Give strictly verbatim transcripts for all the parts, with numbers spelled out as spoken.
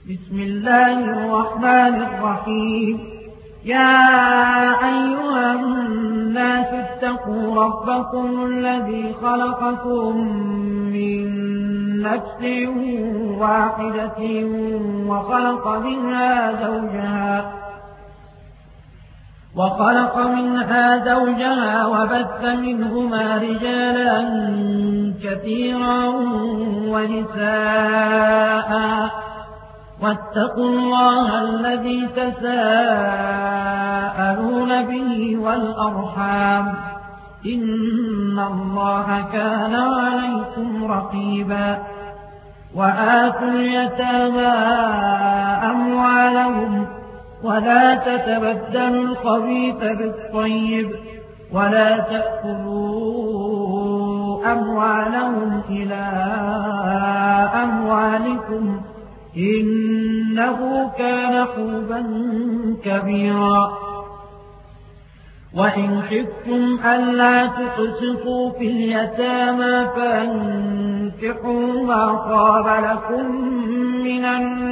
بسم الله الرحمن الرحيم. يا أيها الناس اتقوا ربكم الذي خلقكم من نفس واحدة وخلق منها زوجها وخلق منها زوجها وبث منهما رجالا كثيرا ونساء واتقوا الله الذي تساءلون به والأرحام إن الله كان عليكم رقيبا. وآتوا اليتامى أموالهم ولا تتبدلوا الخبيث بالطيب ولا تأكلوا أموالهم إلى أموالكم إنه كان حوبا كبيرا. وإن خفتم ألا تقسطوا في اليتامى فانكحوا ما طاب لكم من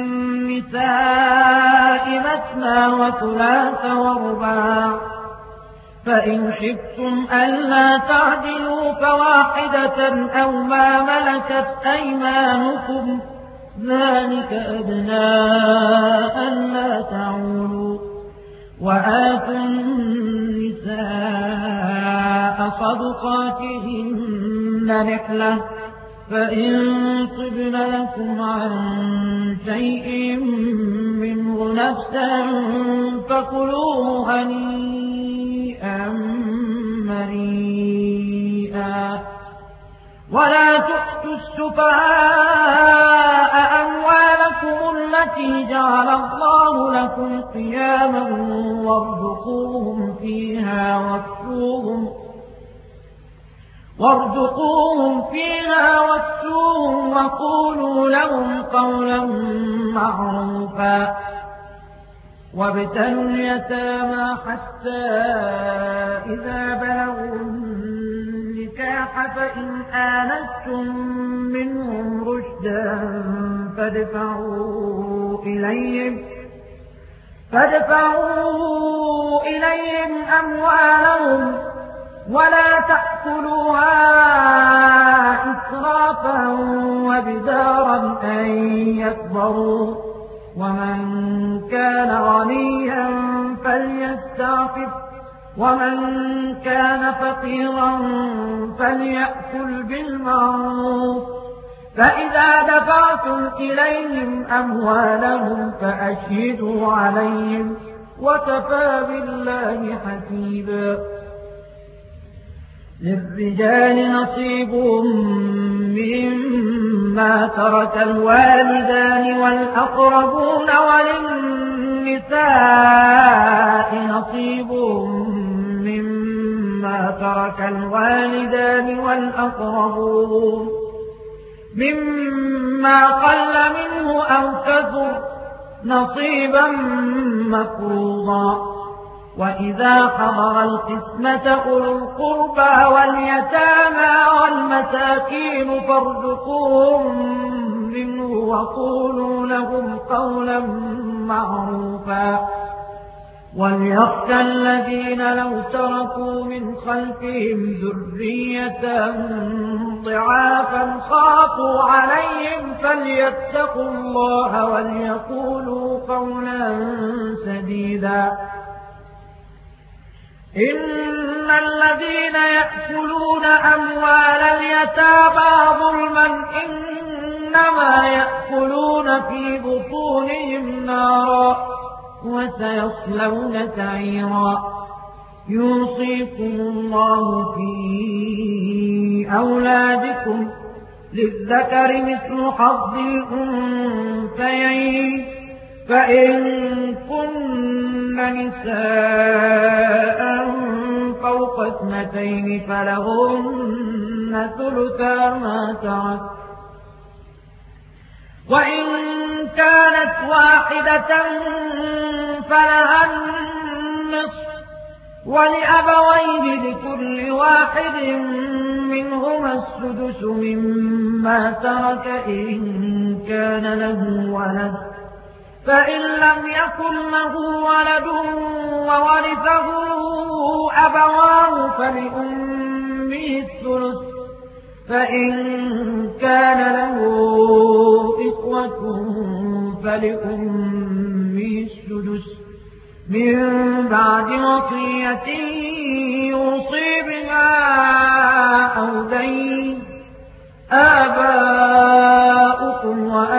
النساء مثنى وثلاث ورباع، فإن خفتم ألا تعدلوا فواحدة أو ما ملكت أيمانكم ذلك أدنى ألا تعولوا. وآتوا النساء صدقاتهن نحلة فإن طبن لكم عن شيء منه نفسا فكلوه هنيئا مريئا. ولا تؤتوا السفهاء أموالكم التي جعل الله لكم قياما وارزقوهم فيها واكسوهم وارزقوهم فيها واكسوهم وقولوا لهم قولا معروفا. وابتلوا اليتامى حتى إذا بلغوا النكاح فإن آنستم منهم رشدا فادفعوا إليهم فادفعوا إليهم أموالهم ولا تأكلوها إسرافا وبدارا أن يكبروا. ومن كان غنيا فليستعفف ومن كان فقيرا فليأكل بالمعروف. فإذا دفعتم إليهم أموالهم فأشهدوا عليهم وكفى بالله حسيبا. للرجال نصيب مما ترك الوالدان والأقربون وللنساء نصيب مما ترك الوالدان والأقربون مما قل منه أو كثر نصيبا مفروضا. وإذا حضر القسمة أولو القربى واليتامى والمساكين فارزقوهم منه وقولوا لهم قولا معروفا. وليخشى الذين لو تركوا من خلفهم ذرية ضعافا خافوا عليهم فليتقوا الله وليقولوا قولا سديدا. إن الذين يأكلون أموال اليتامى ظلما إنما يأكلون في بطونهم نارا وسيصلون سعيرا. يوصيكم الله في أولادكم للذكر مثل حظ الأنثيين فإن كن نساء فوق اثنتين فلهن ثلثا ما ترك وإن كانت واحدة فلها النصف ولأبويه لكل واحد منهما السدس مما ترك إن كان له ولد فإن لم يكن له ولد وورثه أبواه فلأمه الثلث فإن كان له إخوة فلأمه السدس من بعد وصية يوصي بها أو دين. آباؤكم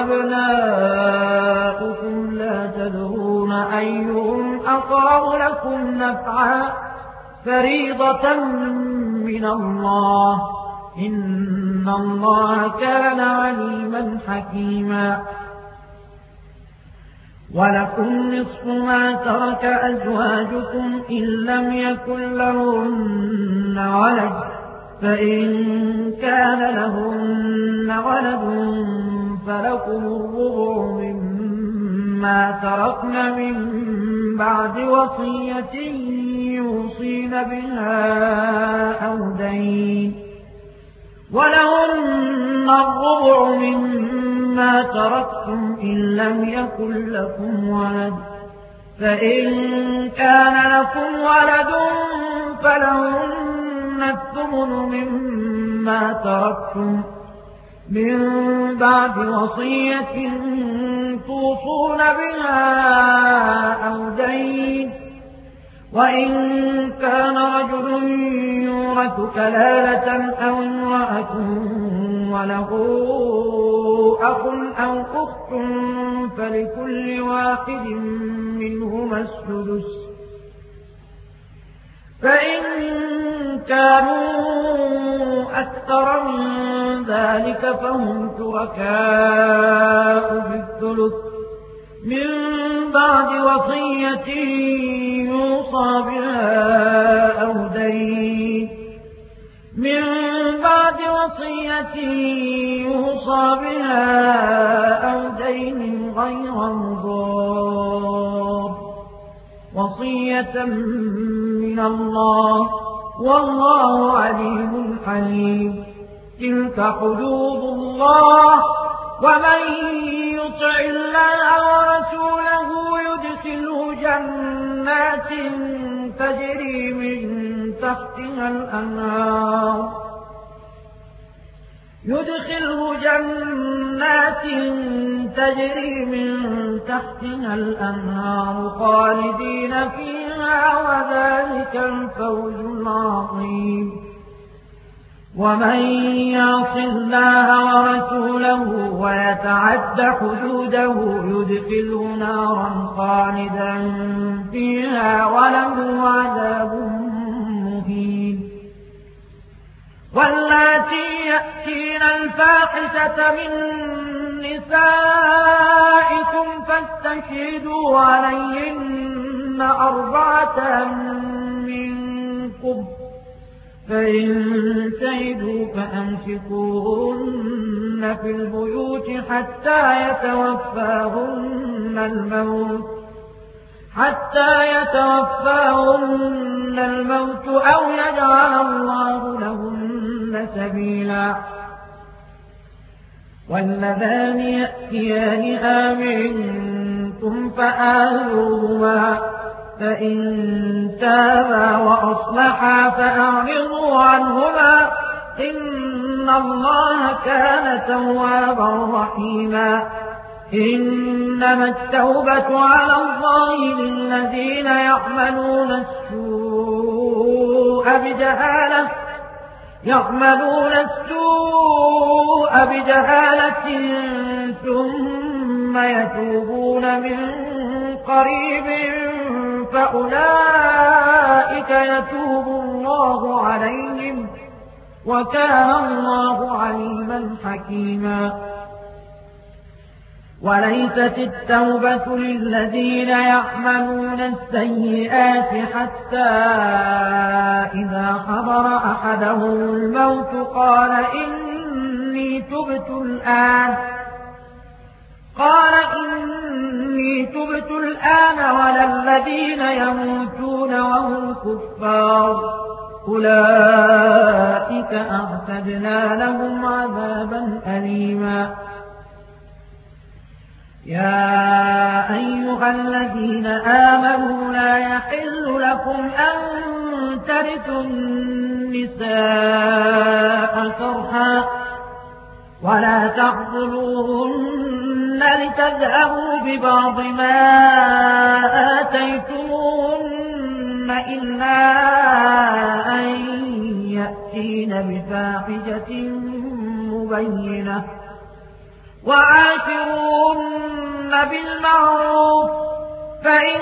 وأبناؤكم لا تدرون أيهم أقرب لكم نفعا فريضة من الله إن الله كان عليما حكيما. ولكم نصف ما ترك أزواجكم إن لم يكن لهن ولد فإن كان لهن ولد فلكم الربع مما تركن من بعد وصية يوصين بها أو دين. ولهن الربع مما تركتم إن لم يكن لكم ولد فإن كان لكم ولد فلهن الثمن مما تركتم من بعد وصية توصون بها أو دين. وإن كان رجل يورث كلالة أو امرأة وله أخ أو أخت فلكل واحد منهما السدس فإن كانوا أكثر من ذلك فهم شركاء بالثلث من بعد وصية يوصى بها أو دين من بعد وصية يوصى بها أو دين غير مضار وصية من الله والله عليم حليم. تلك حدود الله ومن يطع الله ورسوله يدخله جنات تجري من تحتها الأنهار يدخله جنات تجري من تحتها الأنهار خالدين فيها وذلك الفوز العظيم. ومن يعص الله ورسوله ويتعد حدوده يدخله نارا خالدا فيها وله عذاب مهين. واللاتي يأتين الفاحشة من نسائكم فاستشهدوا عليهن أربعة منكم فإن شهدوا فأمسكوهن في البيوت حتى يتوفاهن الموت حتى يتوفاهن الموت أو يجعل الله لهن سبيلا. واللذان يأتيانها منكم فآذوهما فإن تابا وأصلحا فأعرضوا عنهما إن الله كان توابا رحيما. إنما التوبة على الله للذين يعملون السوء بجهالة يعملون السوء بجهالة ثم يتوبون من قريب فأولئك يتوب الله عليهم وكان الله عليما حكيما. وليست التوبة للذين يعملون السيئات حتى إذا حضر أحدهم الموت قال إني تبت الآن قال إني تبت الآن ولا الذين يموتون وهم كفار أولئك أعتدنا لهم عذابا أليما. يا أيها الذين آمنوا لا يحل لكم أن ترثوا النساء كرها ولا تعضلوهن لتذهبوا ببعض ما آتيتموهن إلا أن يأتين بفاحشة مبينة وعاشروهن بالمعروف فإن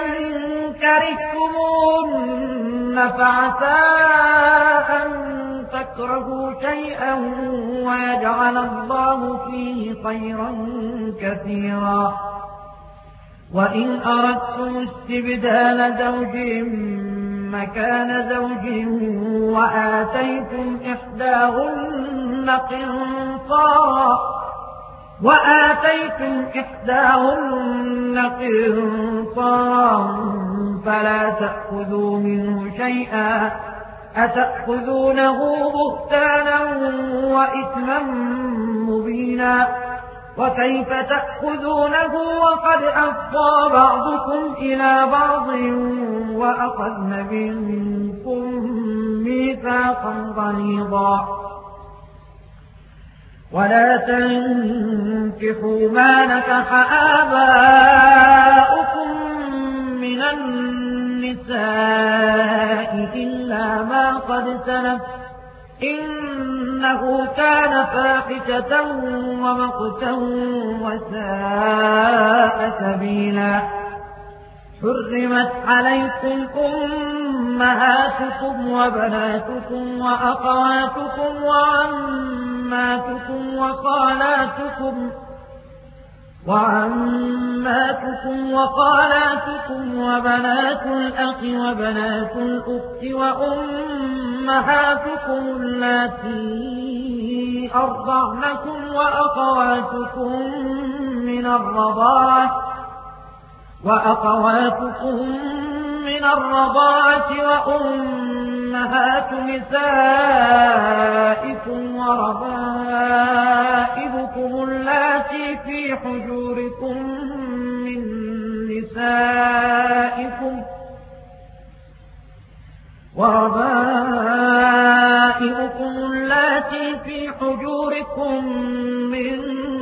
كرهتموهن فعسى أن تكرهوا شيئا ويجعل الله فيه خيرا كثيرا وإن أردتم استبدال زوج مكان زوج وآتيتم إحداهن قنطارا وآتيتم إحداهن قنطارا فلا تأخذوا منه شيئا أتأخذونه بهتانا وإثما مبينا وكيف تأخذونه وقد أفضى بعضكم إلى بعض وأخذن منكم ميثاقا غليظا ولا تنكحوا ما نكح آباؤكم من النساء إلا ما قد سلف إنه كان فاحشة ومقتا وساء سبيلا حرمت عليكم أمهاتكم وبناتكم وأخواتكم وعماتكم وخالاتكم وعماتكم وخالاتكم وبنات الأخ وبنات الأخت وأمهاتكم اللاتي أرضعنكم وأخواتكم من الرضاعة وأخواتكم من الرضاعة وأمهات نسائكم وربائبكم اللاتي في حجوركم من نسائكم وربائبكم اللاتي في حجوركم من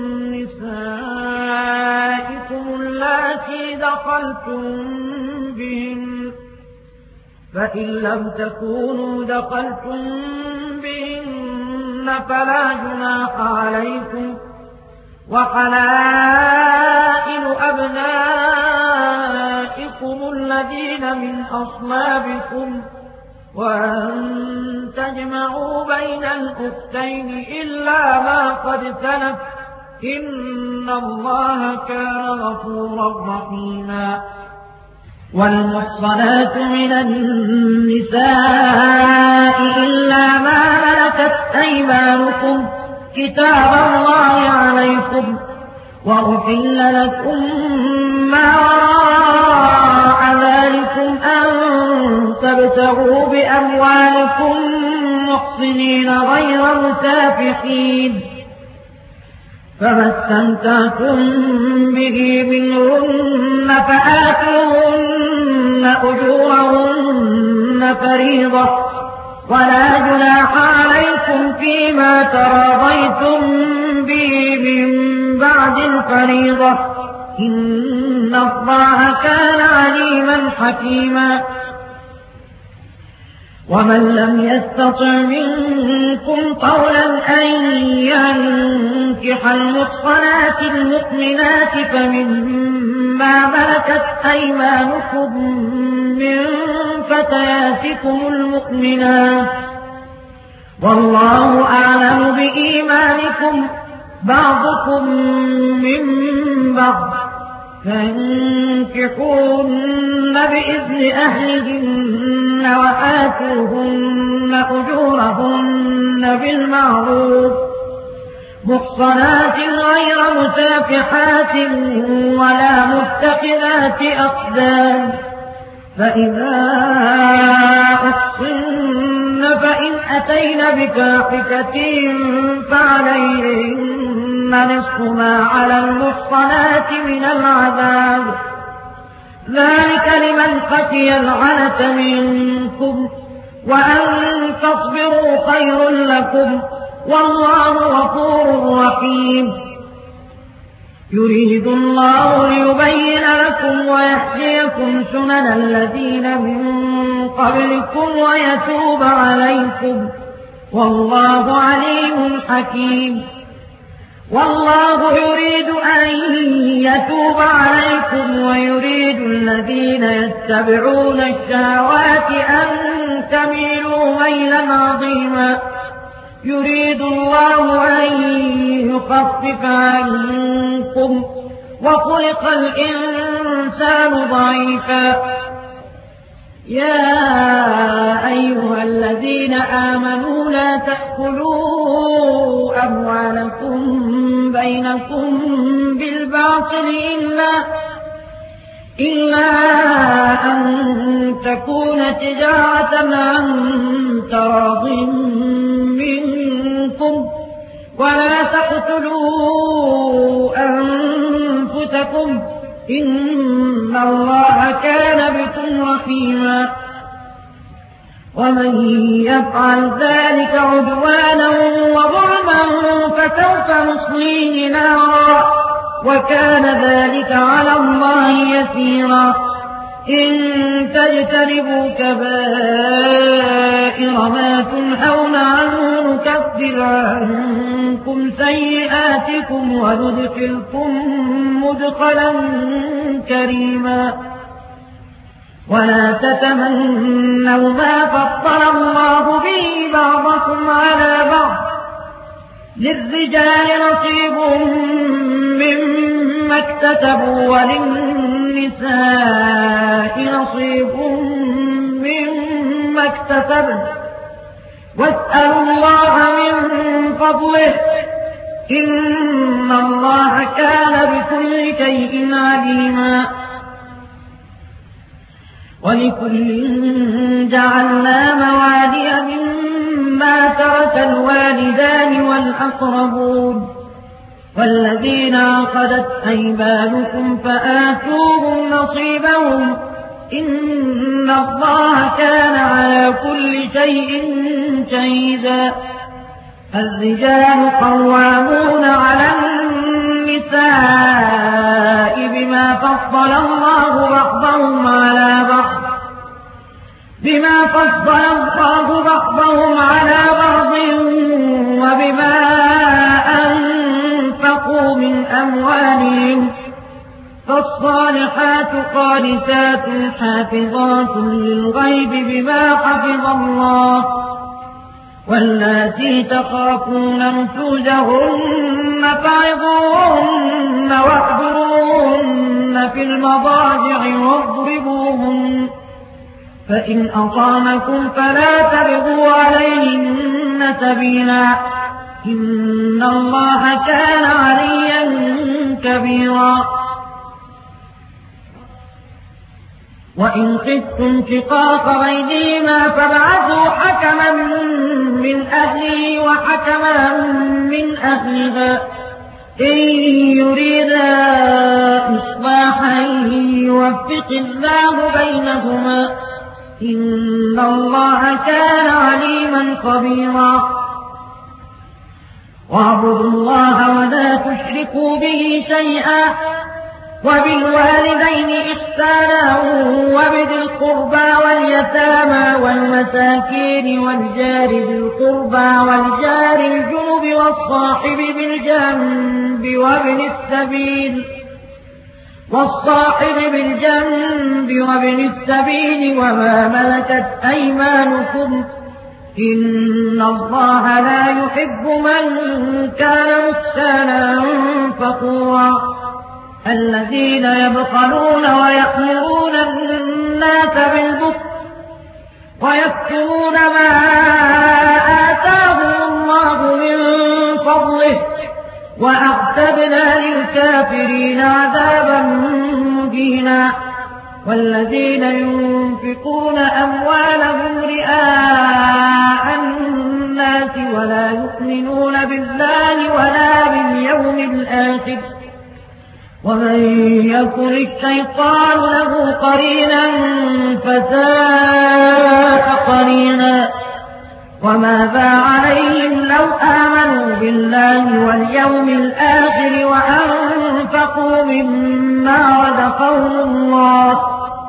نسائكم اللاتي دخلتم بهن فإن لم تكونوا دخلتم بهن فلا جناح عليكم وحلائل أبنائكم الذين من أصلابكم وأن تجمعوا بين الأختين إلا ما قد سلف إن الله كان غفورا رحيما والمحصنات من النساء إلا ما ملكت أيمانكم كتاب الله عليكم وأحل لكم ما وراء ذلكم أن تبتغوا بأموالكم محصنين غير مسافحين فما استمتعتم به منهن فآتوهن أجورهن فريضة ولا جناح عليكم فيما تراضيتم به من بعد الفريضة إن الله كان عليما حكيما ومن لم يستطع منكم قولا أن ينكح المحصنات المؤمنات فمما ملكت أيمانكم من فتياتكم المؤمنات والله أعلم بإيمانكم بعضكم من بعض فانكحوهن بإذن أهلهن وآتوهن أجورهن بالمعروف محصنات غير مسافحات ولا متخذات أخدان فإذا أحصن فإن أتين بفاحشة فعليهن نصف ما على المحصنات من العذاب ذلك لمن خشي العنة منكم وأن تصبروا خير لكم والله غفور رحيم يريد الله ليبين لكم ويهديكم سنن الذين من قبلكم ويتوب عليكم والله عليم حكيم والله يريد أن يتوب عليكم ويريد الذين يتبعون الشهوات أن تميلوا ميلا عظيما يريد الله أن يخفف عنكم وخلق الإنسان ضعيفا يا أيها الذين آمنوا لا تأكلوا أموالكم بينكم بالباطل إلا, إلا أن تكون تجارة عن تراض منكم ولا تقتلوا أنفسكم إن الله كان بكم رحيما ومن يفعل ذلك عدوانا وظلما فسوف نصليه نارا وكان ذلك على الله يسيرا إن تجتنبوا كبائر ما تنهون عنه نكفر عنكم سيئاتكم وندخلكم مدخلا كريما ولا تتمنوا ما فضل الله به بعضكم على بعض للرجال نصيب مما اكتسبوا وللنساء نصيب مما اكتسبن واسألوا الله من فضله إن الله كان بكل شيء عليما ولكل جعلنا موالي مما ترك الوالدان والأقربون والذين عقدت أيمانكم فآتوهم نصيبهم إن الله كان على كل شيء شهيدا الرجال قوامون على النساء بما فضل الله بعضهم على بعض بما فضل الله بعضهم على بعض وبما أنفقوا من أموالهم فالصالحات قانتات حافظات للغيب بما حفظ الله واللاتي تخافون نشوزهن فعظوهن واهجروهن في المضاجع واضربوهن فإن أطعنكم فلا تبغوا عليهن سبيلا إن الله كان عليا كبيرا وإن خفتم شقاق بينهما فابعثوا حكما من أهله وحكما من أهلها إن يريدا إصلاحا يوفق الله بينهما إن الله كان عليما خبيرا واعبدوا الله ولا تشركوا به شيئا وبالوالدين إحسانا وبذي القربى واليتامى والمساكين والجار ذي القربى والجار الجنب والصاحب بالجنب وابن السبيل والصاحب بالجنب وابن السبيل وما ملكت أيمانكم إن الله لا يحب من كان مختالا فخورا الذين يبخلون ويأمرون الناس بالبخل ويكتمون ما آتاهم الله من فضله وأعتدنا للكافرين عذابا مهينا والذين ينفقون أموالهم رئاء الناس ولا يؤمنون بالله ولا باليوم الآخر ومن يكن الشيطان له قرينا فساء قرينا وماذا عليهم لو آمنوا بالله واليوم الآخر وأنفقوا مما رزقهم الله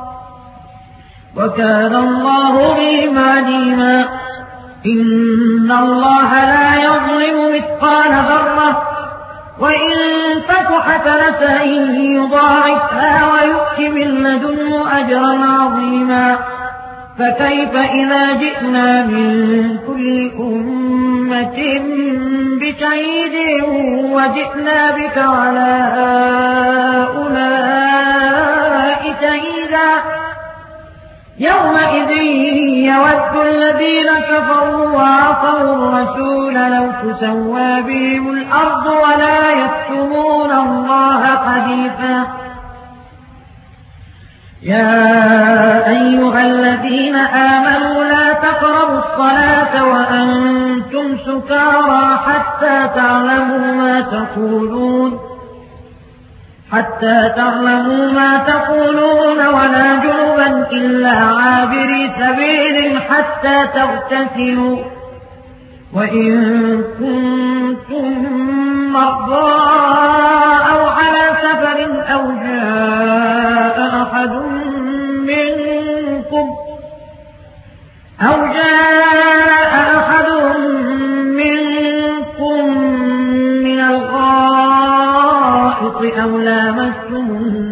وكان الله بهم عليما إن الله لا يظلم مثقال ذرة وإن تك حسنة يضاعفها ويؤت من لدنه أجرا عظيما فكيف إذا جئنا من كل أمة بشهيد وجئنا بك على هؤلاء شهيدا يومئذ يود الذين كفروا وعصوا الرسول لو تسوى بهم الأرض ولا يكتمون الله حديثا يا أيها الذين آمنوا لا تقربوا الصلاة وأنتم سكارى حتى تعلموا ما تقولون حتى تعلموا ما تقولون ولا جنبا إلا عابري سبيل حتى تغتسلوا وإن كنتم مرضى أو على سفر أو جاء أحد منكم أو جاء أحد منكم من الغائط أو لامستم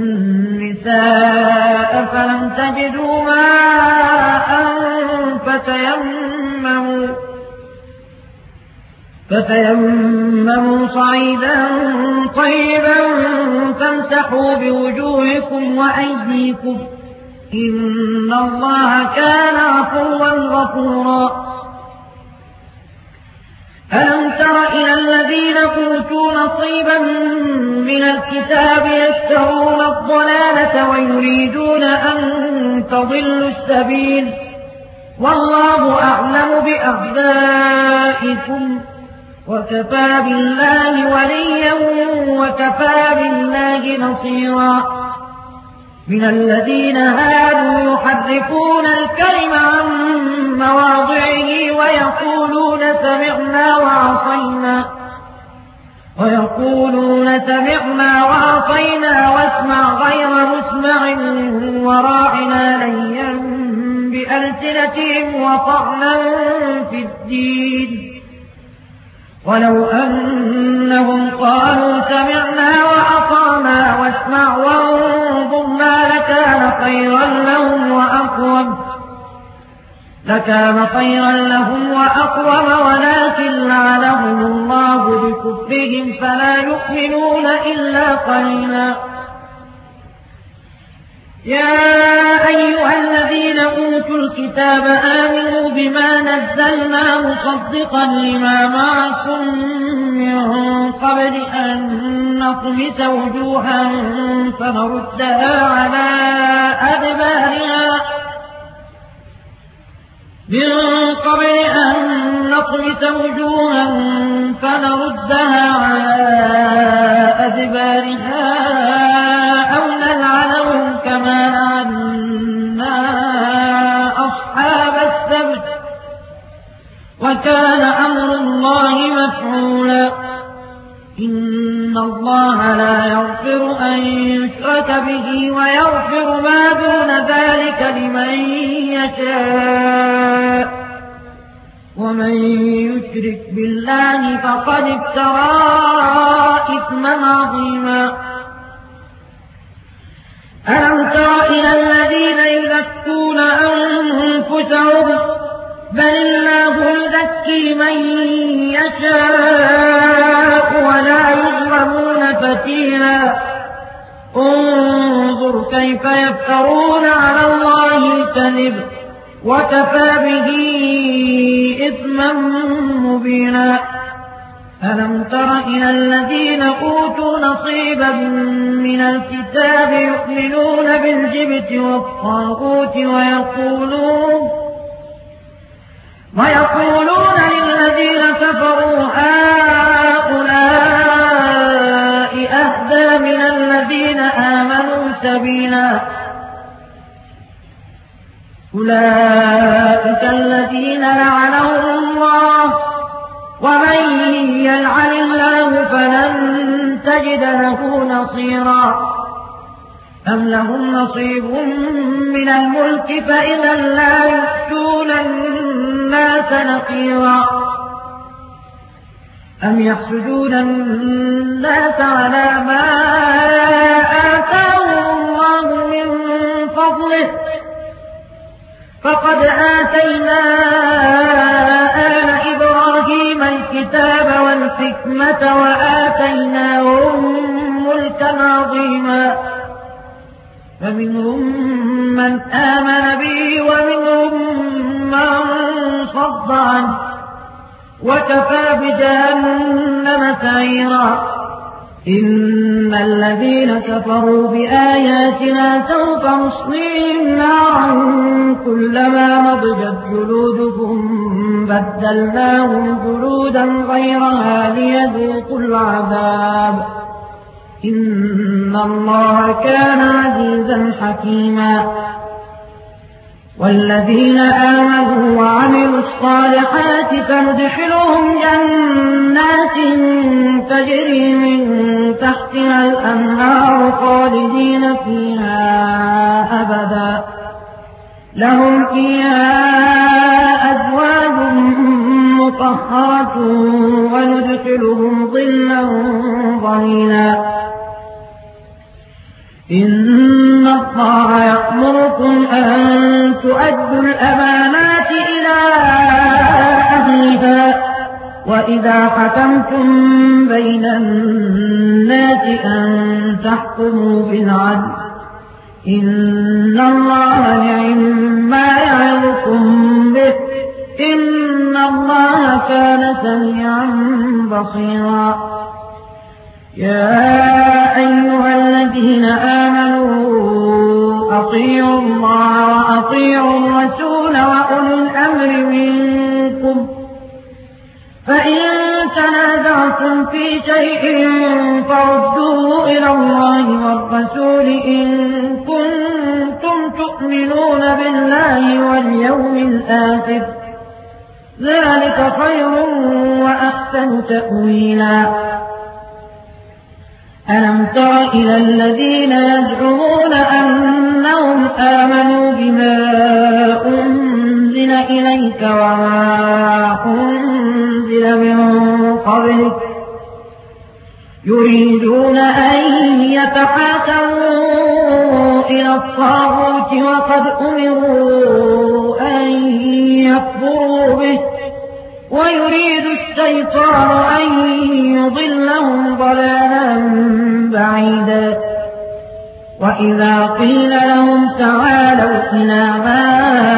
النساء فلم تجدوا ماء فتيمموا فتيمموا صعيدا طيبا فامسحوا بوجوهكم وأيديكم إن الله كان عفوا غفورا ألم تر إلى الذين أوتوا نصيبا من الكتاب يشترون الضلالة ويريدون أن تضلوا السبيل والله أعلم بأعدائكم وكفى بالله وليا وكفى بالله نصيرا من الذين هادوا يحرفون الكلم عن مواضعه ويقولون سمعنا وعصينا ويقولون سمعنا وعصينا واسمع غير مسمع وراعنا ليا بألسنتهم وطعنا في الدين ولو أنهم قالوا سمعنا وأطعنا واسمع وانظرنا لكان خيرا لهم وأقوم لكان خيرا لهم وأقوم ولكن لعنهم الله بكفرهم فلا يؤمنون إلا قليلا يا أيها الذين أوتوا الكتاب آمنوا بما نزلنا مصدقا لما معكم من قبل أن نطمس وجوها فنردها على أدبارها من قبل أن نطمس وجوها فنردها على أدبارها أو نلعنهم كما لعنا أصحاب السبت وكان أمر الله مفعولا إن الله لا يغفر أن يشرك به ويغفر ما دون ذلك لمن يشاء ومن يشرك بالله فقد افترى إثما عظيما ألم تر إلى الذين يزكون أنفسهم بل الله يزكي من يشاء ولا يظلمون فتيلا انظر كيف يفترون على الله الكذب وكفى به إثما مبينا ألم تر إلى الذين أوتوا نصيبا من الكتاب يؤمنون بالجبت والطاغوت ويقولون ويقولون للذين كفروا هؤلاء أهدى من الذين الذين آمنوا سبيلا أولئك الذين لعنهم الله ومن يلعن الله فلن تجد له نصيرا أم لهم نصيب من الملك فإذا لا يؤتون الناس نقيرا أم يحسدون الناس على ما آتاهم الله من فضله فقد آتينا آل إبراهيم الكتاب والحكمة وآتيناهم ملكا عظيما فمنهم من آمن به ومنهم من صد عنه وكفى بجهنم سعيرا إن الذين كفروا بآياتنا سوف نصليهم نارا كلما نضجت جلودهم بدلناهم جلودا غيرها ليذوقوا العذاب إن الله كان عزيزا حكيما والذين آمنوا وعملوا الصالحات فندخلهم جنات تجري من تحتها الأنهار خالدين فيها أبدا لهم فيها أزواج مطهرة وندخلهم ظلا ظليلا إن الله يأمركم أن تؤدوا الأمانات إلى أهلها وإذا حكمتم بين الناس أن تحكموا بالعدل إن الله نعم يعظكم به إن الله كان سميعا بصيرا يا أيها الذين آمنوا أطيعوا الله وأطيعوا الرسول وأولي الأمر منكم فإن تنازعتم في شيء فردوه إلى الله والرسول إن كنتم تؤمنون بالله واليوم الآخر ذلك خير وأحسن تأويلا ألم تر إلى الذين يزعمون أنهم آمنوا بما أنزل إليك وما أنزل من قبلك يريدون أن يتحاكموا إلى الطاغوت وقد أمروا أن يكفروا به ويريد الشيطان أن يضلهم ضلالا بعيدا وإذا قيل لهم تعالوا إلى ما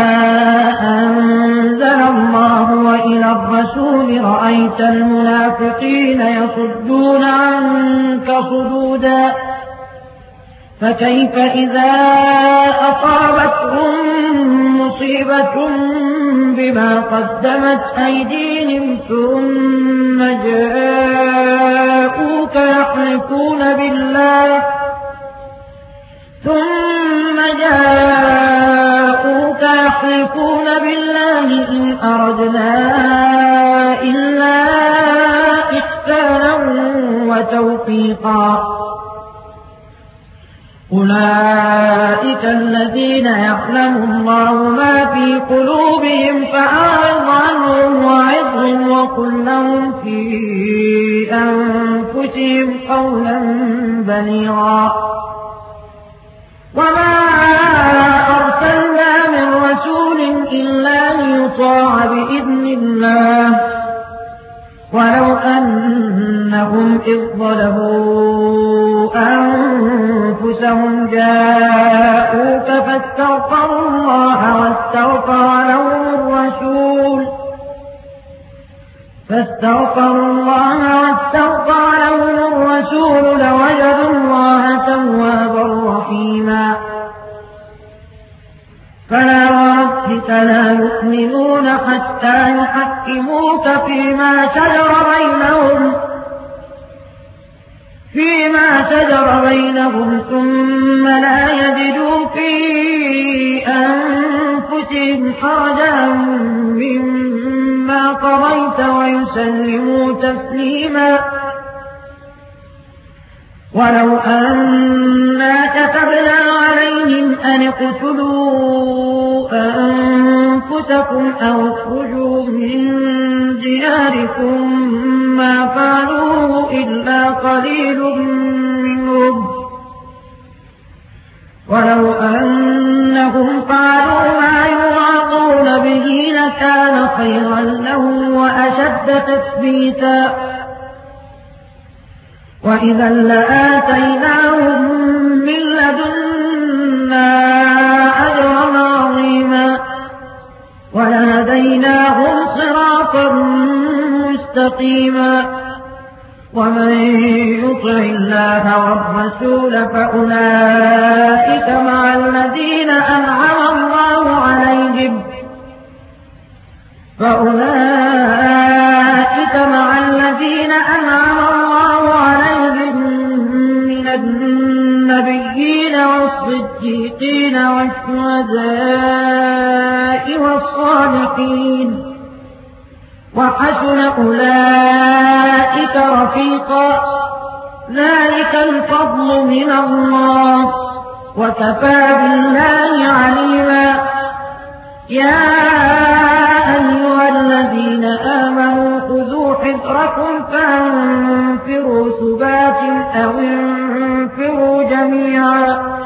أنزل الله وإلى الرسول رأيت المنافقين يصدون عنك صدودا فكيف إذا أصابتهم مصيبة بما قدمت أيديهم ثم جاءوك يحلفون بالله ثم جاءوك يحلفون بالله إن أردنا إلا إحسانا وتوفيقا أولئك الذين يعلم الله ما في قلوبهم فأعرض عنهم وعظهم وقل لهم في أنفسهم قولا بليغا وما أرسلنا من رسول إلا ليطاع بإذن الله ولو أنهم إذ ظلموا أنفسهم جاءوك فاستغفروا الله واستغفر لهم الرسول فاستغفروا الله واستغفر لهم الرسول لوجدوا الله توابا رحيما فلا وربك لا يؤمنون حتى يحكموك فيما شجر بينهم فيما شجر بينهم ثم لا يجدوا في أنفسهم حرجا مما قضيت ويسلموا تسليما. ولو أنا كتبنا عليهم أن اقتلوا أنفسكم أو اخرجوا من دياركم ما فعلوه إلا قليل منهم، ولو أنهم فعلوا ما يوعظون به لكان خيرا لهم وأشد تثبيتا، وإذا لآتيناهم من لدنا أجرا عظيما ولهديناهم صراطا مستقيما. ومن يطع الله والرسول فأولئك مع الذين أنعم الله عليهم فأولئك مع الذين أنعم الله عليهم من النبيين والصديقين والشهداء والصالحين وحسن أولئك رفيقا. ذلك الفضل من الله وكفى بالله عليما. يا أيها الذين آمنوا خذوا حذركم فانفروا ثبات أو انفروا جميعا.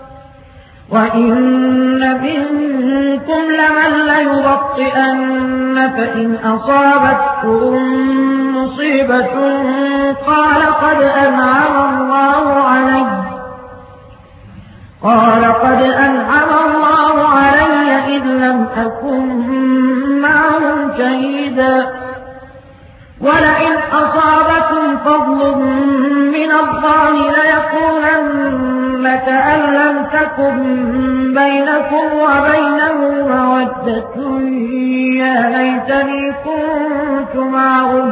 وإن منكم لمن ليبطئن فإن أصابتكم مصيبة قال قد أنعم الله علي قال قد أنعم الله علي إذ لم أكن معهم شهيدا. ولئن أصابكم فضل من الله ليقولن كأن لم تكن بينكم وبينه مودة يا ليتني كنت معهم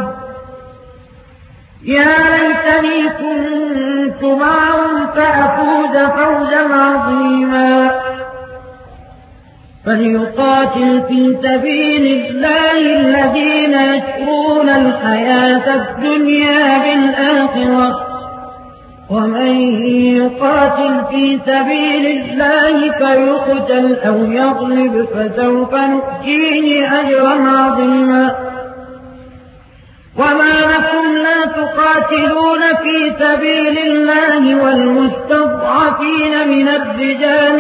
يا ليتني كنت معهم فأفوز فوزا عظيما. فليقاتل في سبيل الله الذين يشرون الحياة الدنيا بالآخرة ومن يقاتل في سبيل الله فيقتل أو يغلب فسوف نؤتيه أجرا عظيما. وما لكم لا تقاتلون في سبيل الله والمستضعفين من الرجال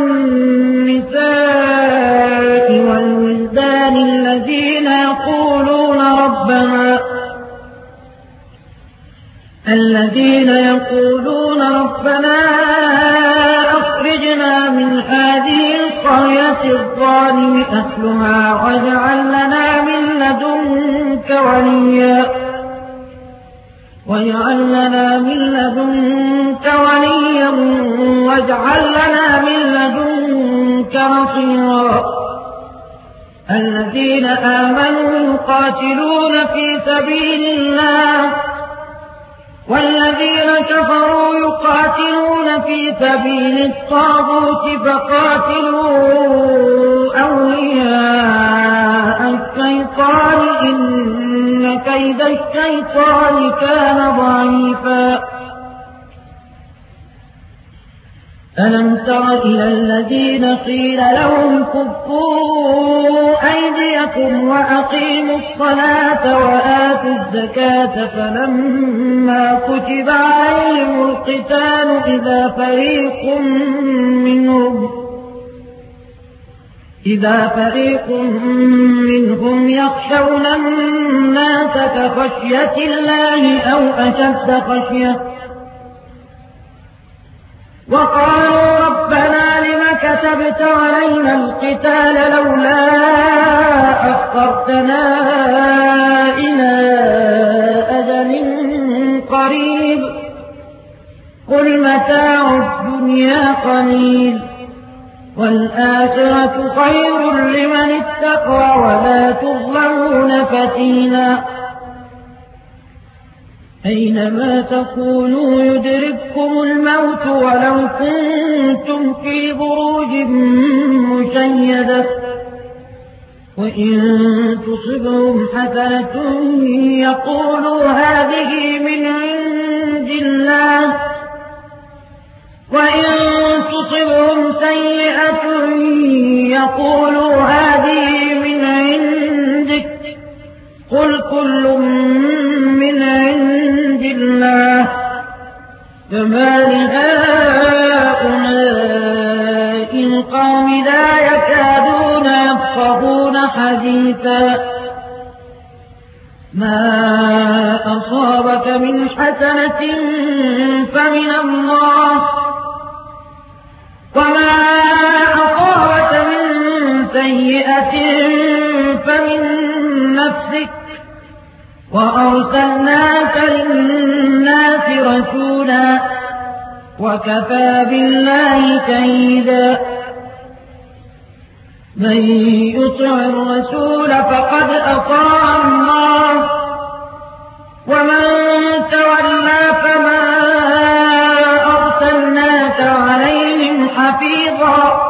والنساء والولدان الذين يقولون ربنا الذين يقولون ربنا أخرجنا من هذه القرية الظالم أهلها واجعل لنا من لدنك وليا واجعل لنا من لدنك وليا واجعل لنا من لدنك نصيرا. الذين آمنوا يقاتلون في سبيل الله والذين كفروا يقاتلون في سبيل الطاغوت فقاتلوا أولياء الشيطان إن كيد الشيطان كان ضعيفا. ألم تر إلى الذين قيل لهم كفوا أيديكم وأقيموا الصلاة وآتوا الزكاة فلما كتب عليهم القتال إذا فريق منهم إذا فريق منهم يخشون الناس كخشية الله أو أشد خشية وقالوا ربنا لم كتبت علينا القتال لولا أخرتنا إلى أجل قريب قل متاع الدنيا قليل والآخرة خير لمن اتقى ولا تظلمون فتيلا. أينما تكونوا يدرككم الموت ولو كنتم في بروج مشيدة وإن تصبهم حسنة يقولوا هذه من عند الله وإن تصبهم سيئة يقولوا هذه من عندك قل كل من عند الله فما لهؤلاء القوم لا يكادون يفقهون حديثا ما أصابك من حسنة فمن الله وما أصابك من سيئة فمن نفسك وأرسلناك للناس رسولا وكفى بالله شهيدا من يطع الرسول فقد أطاع الله ومن تولى فما أرسلناك عليهم حفيظا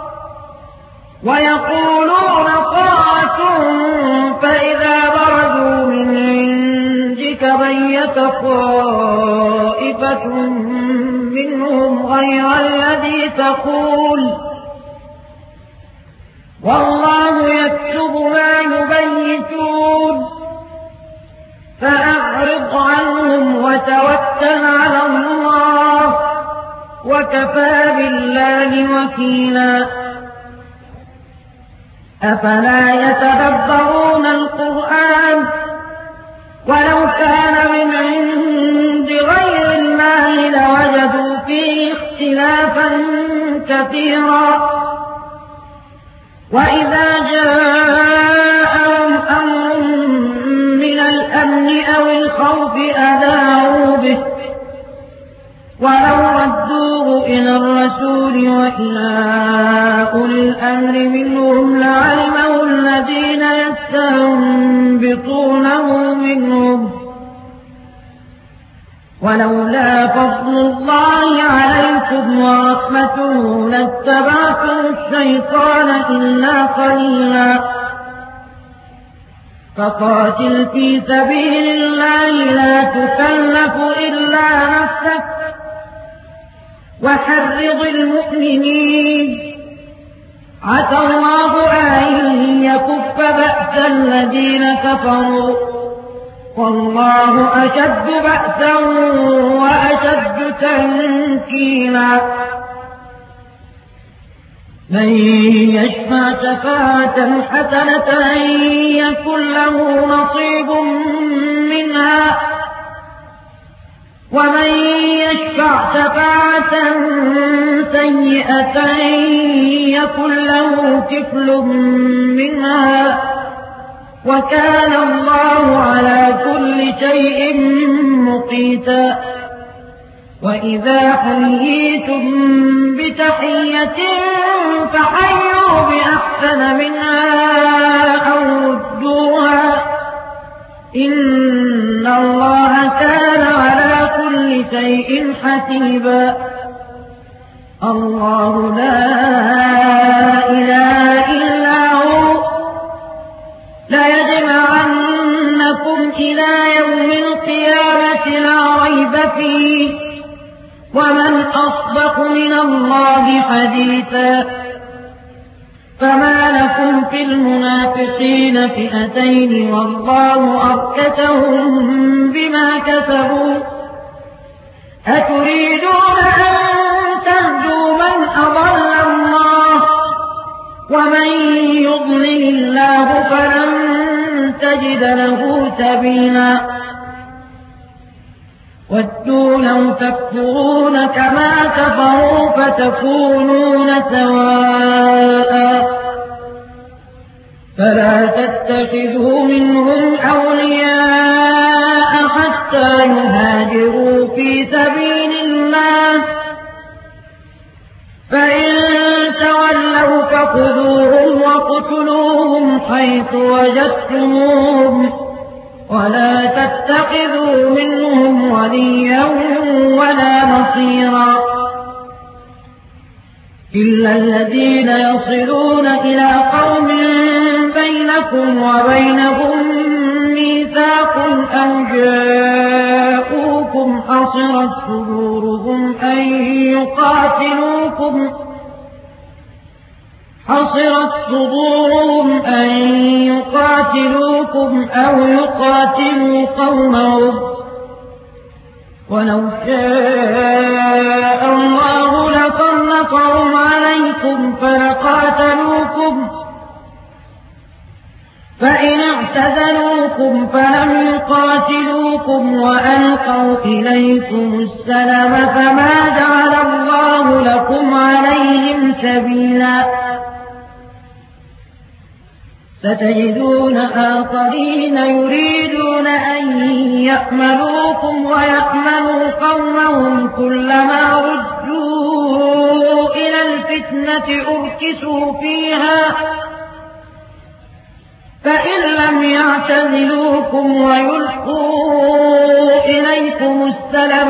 ويقولون طاعة فإذا برزوا من عندك بيت طائفة منهم غير الذي تقول والله يكتب ما يبيتون فأعرض عنهم وتوكل على الله وكفى بالله وكيلا أفلا يتدبرون القرآن ولو كان من عند غير الله لوجدوا فيه اختلافا كثيرا وإذا جاءهم أمر من الأمن أو الخوف أذاعوا به ولو ردوه إلى الرسول وإلى أولي الأمر منهم لعلمه الذين يستنبطونه منهم ولولا فضل الله عليكم ورحمته لاتبعتم الشيطان إلا قليلا فقاتل في سبيل الله لا تكلف إلا نفسك وحرض المؤمنين عسى الله أن يكف بأس الذين كفروا والله أشد بأسا وأشد تنكيلا من يشفع شفاعة حسنة يكن له نصيب منها ومن يشفع شفاعة سيئة يكن له كفل منها وكان الله على كل شيء مقيتا وإذا حييتم بتحية فحيوا بأحسن منها أو ردوها إن الله كان على كل شيء حسيبا الله لا إله إلا هو لا يجمعنكم إلى يوم القيامة لا ريب فيه ومن أصدق من الله حديثا فما لكم في المنافقين فئتين والله أركسهم بما كسبوا أتريدون أن تهدوا من أضل الله ومن يضلل الله فلن تجد له سبيلا ودوا لو تكفرون كما كفروا فتكونون سواء فلا تتخذوا منهم أولياء حتى يهاجروا في سبيل الله فإن تولوا فخذوهم وقتلوهم حيث وجدتموهم ولا تتخذوا منهم وليا ولا نصيرا إلا الذين يصلون إلى قوم بينكم وبينهم ميثاق أو جاءوكم حصرت صدورهم أن يقاتلوكم حصرت صدورهم أن يقاتلوكم أو يقاتلوا قومهم ولو شاء الله لسلطهم عليكم فلقاتلوكم فإن اعتزلوكم فلم يقاتلوكم وألقوا إليكم السلام فما جعل الله لكم عليهم سبيلا ستجدون آخرين يريدون أن يأمنوكم ويأمنوا قومهم كلما ردوا إلى الفتنة أركسوا فيها فإن لم يعتزلوكم ويلقوا إليكم السلم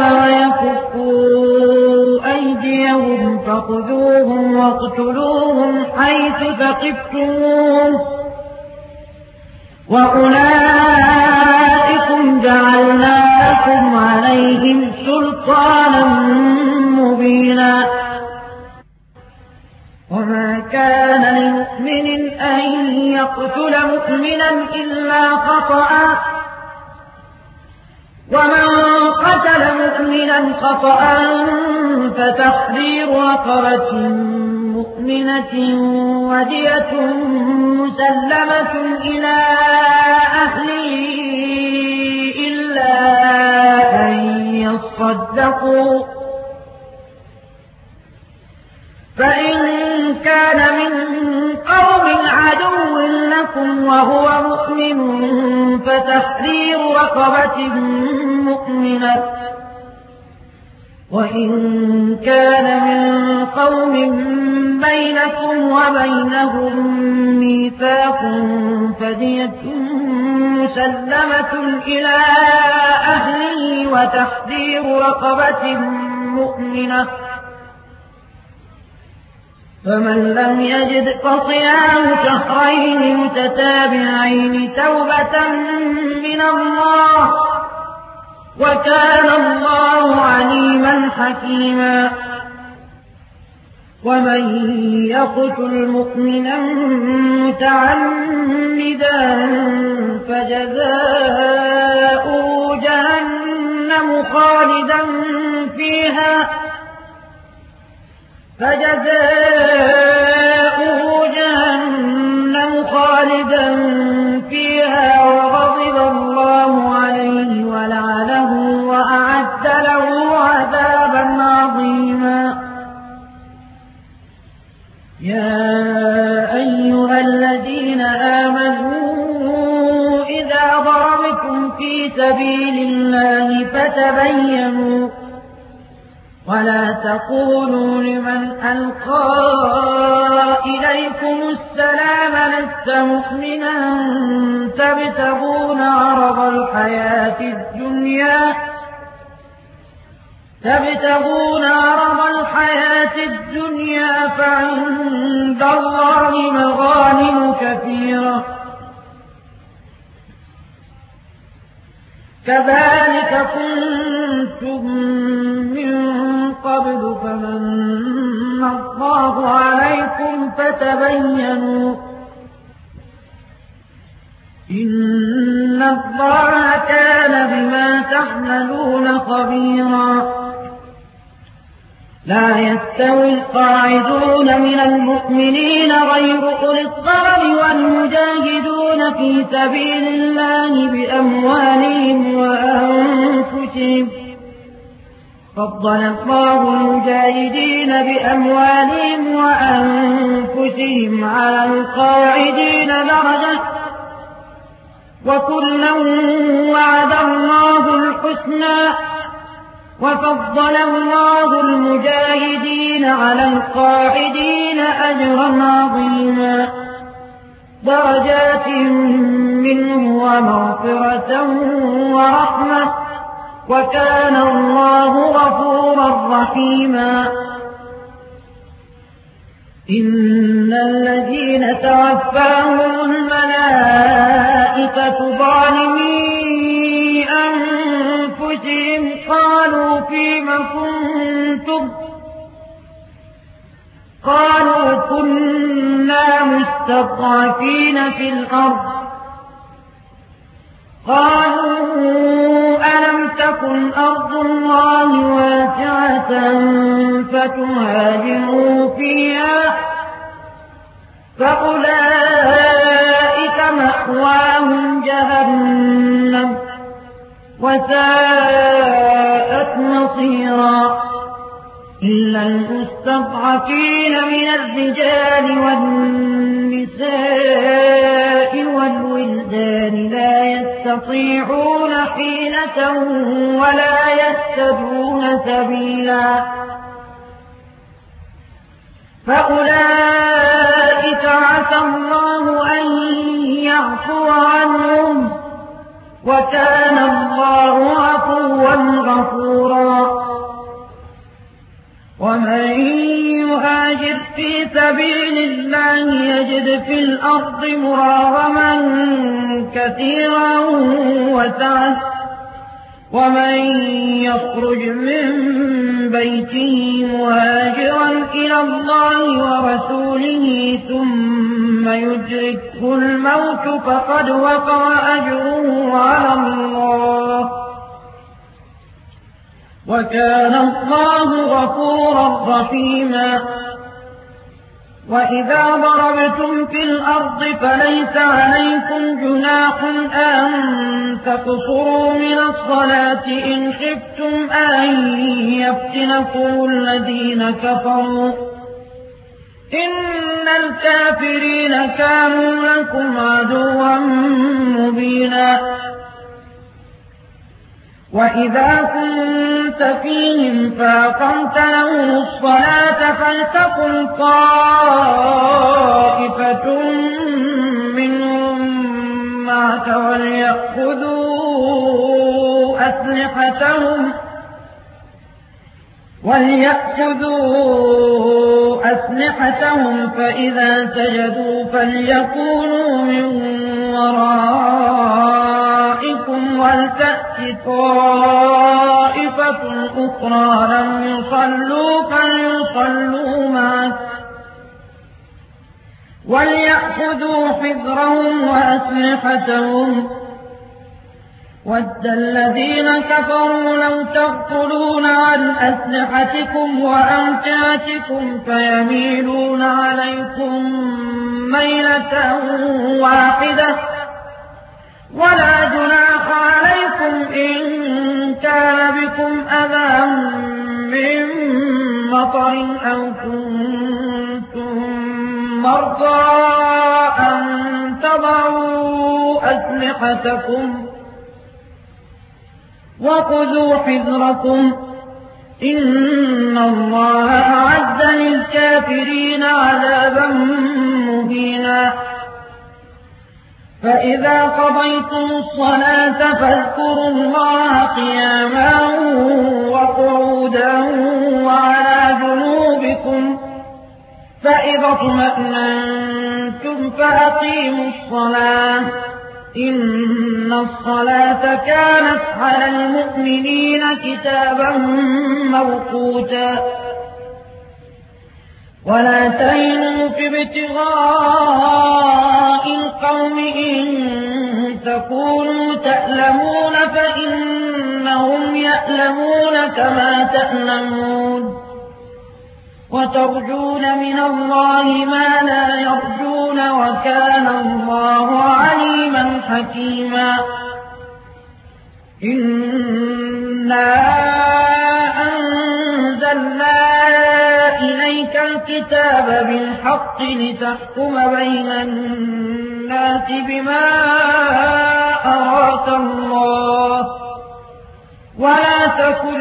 ويكفوا أيديهم فخذوهم واقتلوهم حيث ثقفتموهم وأولئكم جعلنا لكم عليهم سلطانا مبينا وما كان لمؤمن أن يقتل مؤمنا إلا خطأ ومن قتل مؤمنا خطأ فتحرير رقبة مؤمنة ودية مسلمة إلى أهله إلا أن يصدقوا فإن كان من قوم عدو لكم وهو مؤمن فتحرير رقبة مؤمنة وإن كان من قوم بينكم وبينهم ميثاق فدية مسلمة إلى أهله وتحرير رقبة مؤمنة فمن لم يجد فصيام شهرين متتابعين توبة من الله وكان الله عليما حكيما ومن يقتل مؤمنا متعمدا فجزاؤه جهنم خالدا فيها فجزاؤه جهنم خالدا فيها وغضب الله عليه ولعنه وأعد له عذابا عظيما يا أيها الذين آمنوا إذا ضربتم في سبيل الله فتبينوا ولا تقولوا لمن ألقى إليكم السلام لست مؤمنا تبتغون عرض الحياة الدنيا تبتغون عرض الحياة الدنيا فعند الله مغانم كثيرة كذلك كنتم من قبل فمن الله عليكم فتبينوا إن الله كان بما تعملون خبيرا لا يستوي القاعدون من المؤمنين غير أولي الضرر والمجاهدون في سبيل الله بأموالهم وأنفسهم فضل الله المجاهدين بأموالهم وأنفسهم على القاعدين درجة وكلا وعد الله الحسنى وفضل الله المجاهدين على القاعدين أجرا عظيما درجات منه ومغفرة ورحمة وكان الله غفورا رحيما إن الذين توفاهم الملائكة ظالمي أنفسهم قالوا فيم كنتم قالوا كنا مستضعفين في الأرض قالوا ألم تكن أرض الله واسعة فتهاجروا فيها فأولئك مأواهم جهنم وساءت مصيرا إلا المستضعفين من الرجال والنساء والولدان لا يستطيعون حيلة ولا يهتدون سبيلا فأولئك عسى الله أن يعفو عنهم وكان الله عفوا غفورا ومن يهاجر في سبيل الله يجد في الأرض مراغما كثيرا وسعة ومن يخرج من بيته مهاجرا إلى الله ورسوله ثم يدركه الموت فقد وقع أجره على الله وكان الله غفورا رحيما وإذا ضربتم في الأرض فليس عليكم جناح أن تقصروا من الصلاة إن خفتم أن يفتنكم الذين كفروا إن الكافرين كانوا لكم عدوا مبينا وإذا كنت فيهم فأقمت لهم الصلاة فلتقم طائفة منهم معك وليأخذوا أسلحتهم وليأخذوا أسلحتهم فإذا سجدوا فليكونوا من ورائكم ولتأت طائفة أخرى لم يصلوا فليصلوا معك وليأخذوا حذرهم وأسلحتهم ود الذين كفروا لو تغفلون عن أسلحتكم وأمتعتكم فيميلون عليكم ميلة واحدة ولا جناح عليكم إن كان بكم أذى من مطر أو كنتم مرضى أن تضعوا أسلحتكم وخذوا حذركم إن الله أعد للكافرين عذابا مهينا فإذا قضيتم الصلاة فاذكروا الله قياما وقعودا وعلى جنوبكم فإذا اطمأننتم فأقيموا الصلاة إن الصلاة كانت على المؤمنين كتابا موقوتا ولا تهنوا في ابتغاء القوم إن تكونوا تألمون فإنهم يألمون كما تألمون وترجون من الله ما لا يرجون وكان الله عليما حكيما إنا أنزلنا إليك الكتاب بالحق لتحكم بين الناس بما أراك الله ولا تكن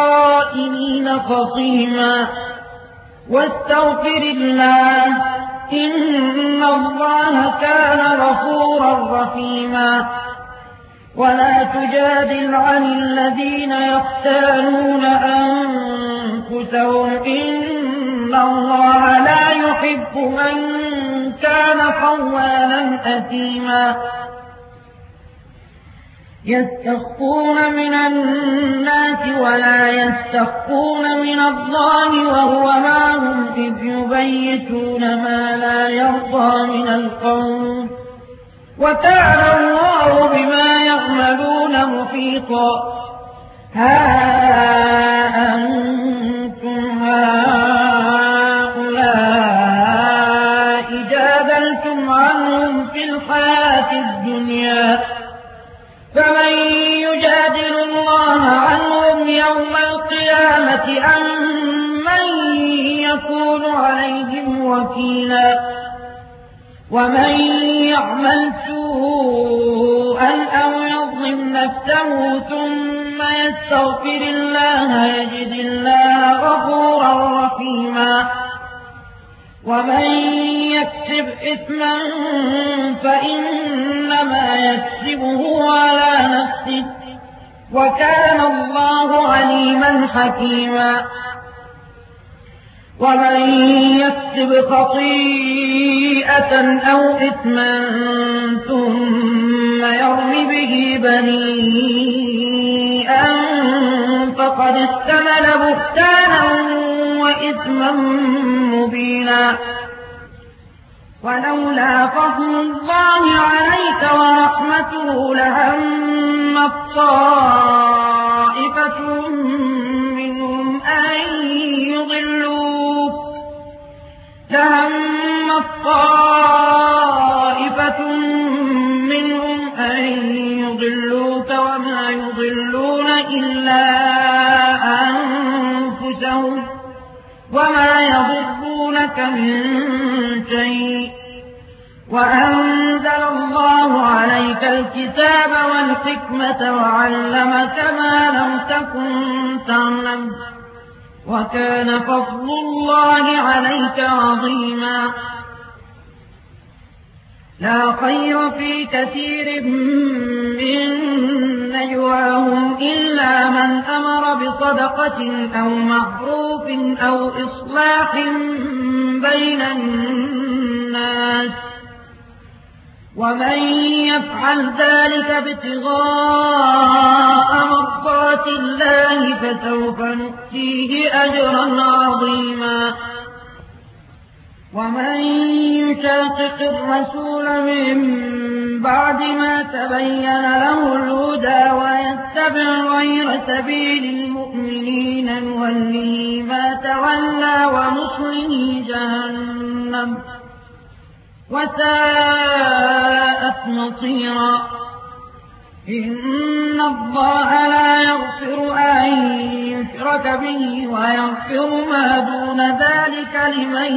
للخائنين خصيما واستغفر الله إن الله كان غفورا رحيما ولا تجادل عن الذين يختانون أنفسهم إن الله لا يحب من كان خوانا أثيما يستخفون من الناس ولا يستخفون من الله وهو معهم إذ يبيتون ما لا يرضى من القول وكان الله بما يعملون محيطا ها أنتم هؤلاء جادلتم عنهم في الحياة الدنيا فمن يجادل الله عنهم يوم القيامة أم من يكون عليهم وكيلا ومن يعمل سوءا أو يظلم نفسه ثم يستغفر الله يجد الله غفورا رحيما ومن يكسب إثما فإنما يكسبه على نفسه وكان الله عليما حكيما ومن يكسب خطيئة أو إثما ثم يرم به بريئا فقد احتمل بهتانا وإثما مبينا ولولا فضل الله عليك ورحمته لهم طائفة منهم أن يضلوك لهم طائفة منهم أن يضلوك وما يضلون إلا أنفسهم وما يضرونك من شيء وأنزل الله عليك الكتاب والحكمة وعلمك ما لم تكن تعلم وكان فضل الله عليك عظيما لا خير في كثير من نجواهم إلا من أمر بصدقة أو معروف أو إصلاح بين الناس ومن يفعل ذلك ابتغاء مرضات الله فسوف نؤتيه أجرا عظيما ومن يشاقق الرسول من بعد ما تبين له الهدى ويتبع غير سبيل المؤمنين نوله ما تولى ونصله جهنم وساءت مصيرا إن الله لا يغفر أن يشرك به ويغفر ما دون ذلك لمن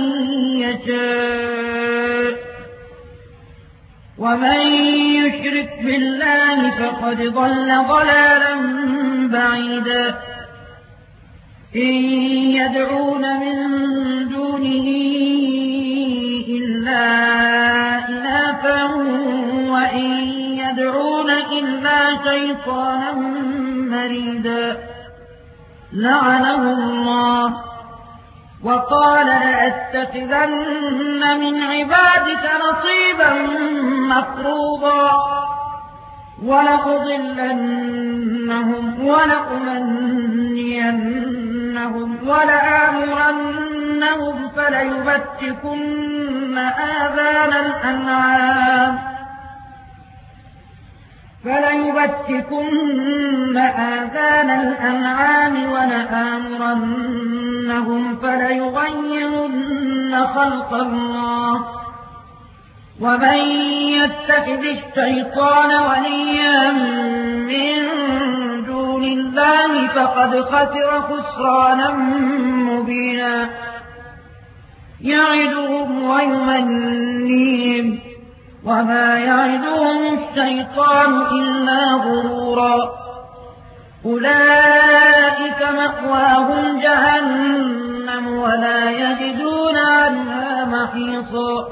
يشاء ومن يشرك بالله فقد ضل ضلالا بعيدا إن يدعون من دونه إلا إناثا وإن يدعون إلا شيطانا مريدا لعنه الله وقال لأتخذن من عبادك نصيبا مفروضا ولأضلنهم ولأمنينهم ولآمرنهم فليبتكن آذان الأنعام فليبتكن آذان الأنعام ولآمرنهم فليغيرن خلق الله ومن يتخذ الشيطان وليا من دون الله فقد خسر خسرانا مبينا يعدهم ويمنيهم وما يعدهم الشيطان إلا غرورا أولئك مأواهم جهنم ولا يجدون عنها محيصا.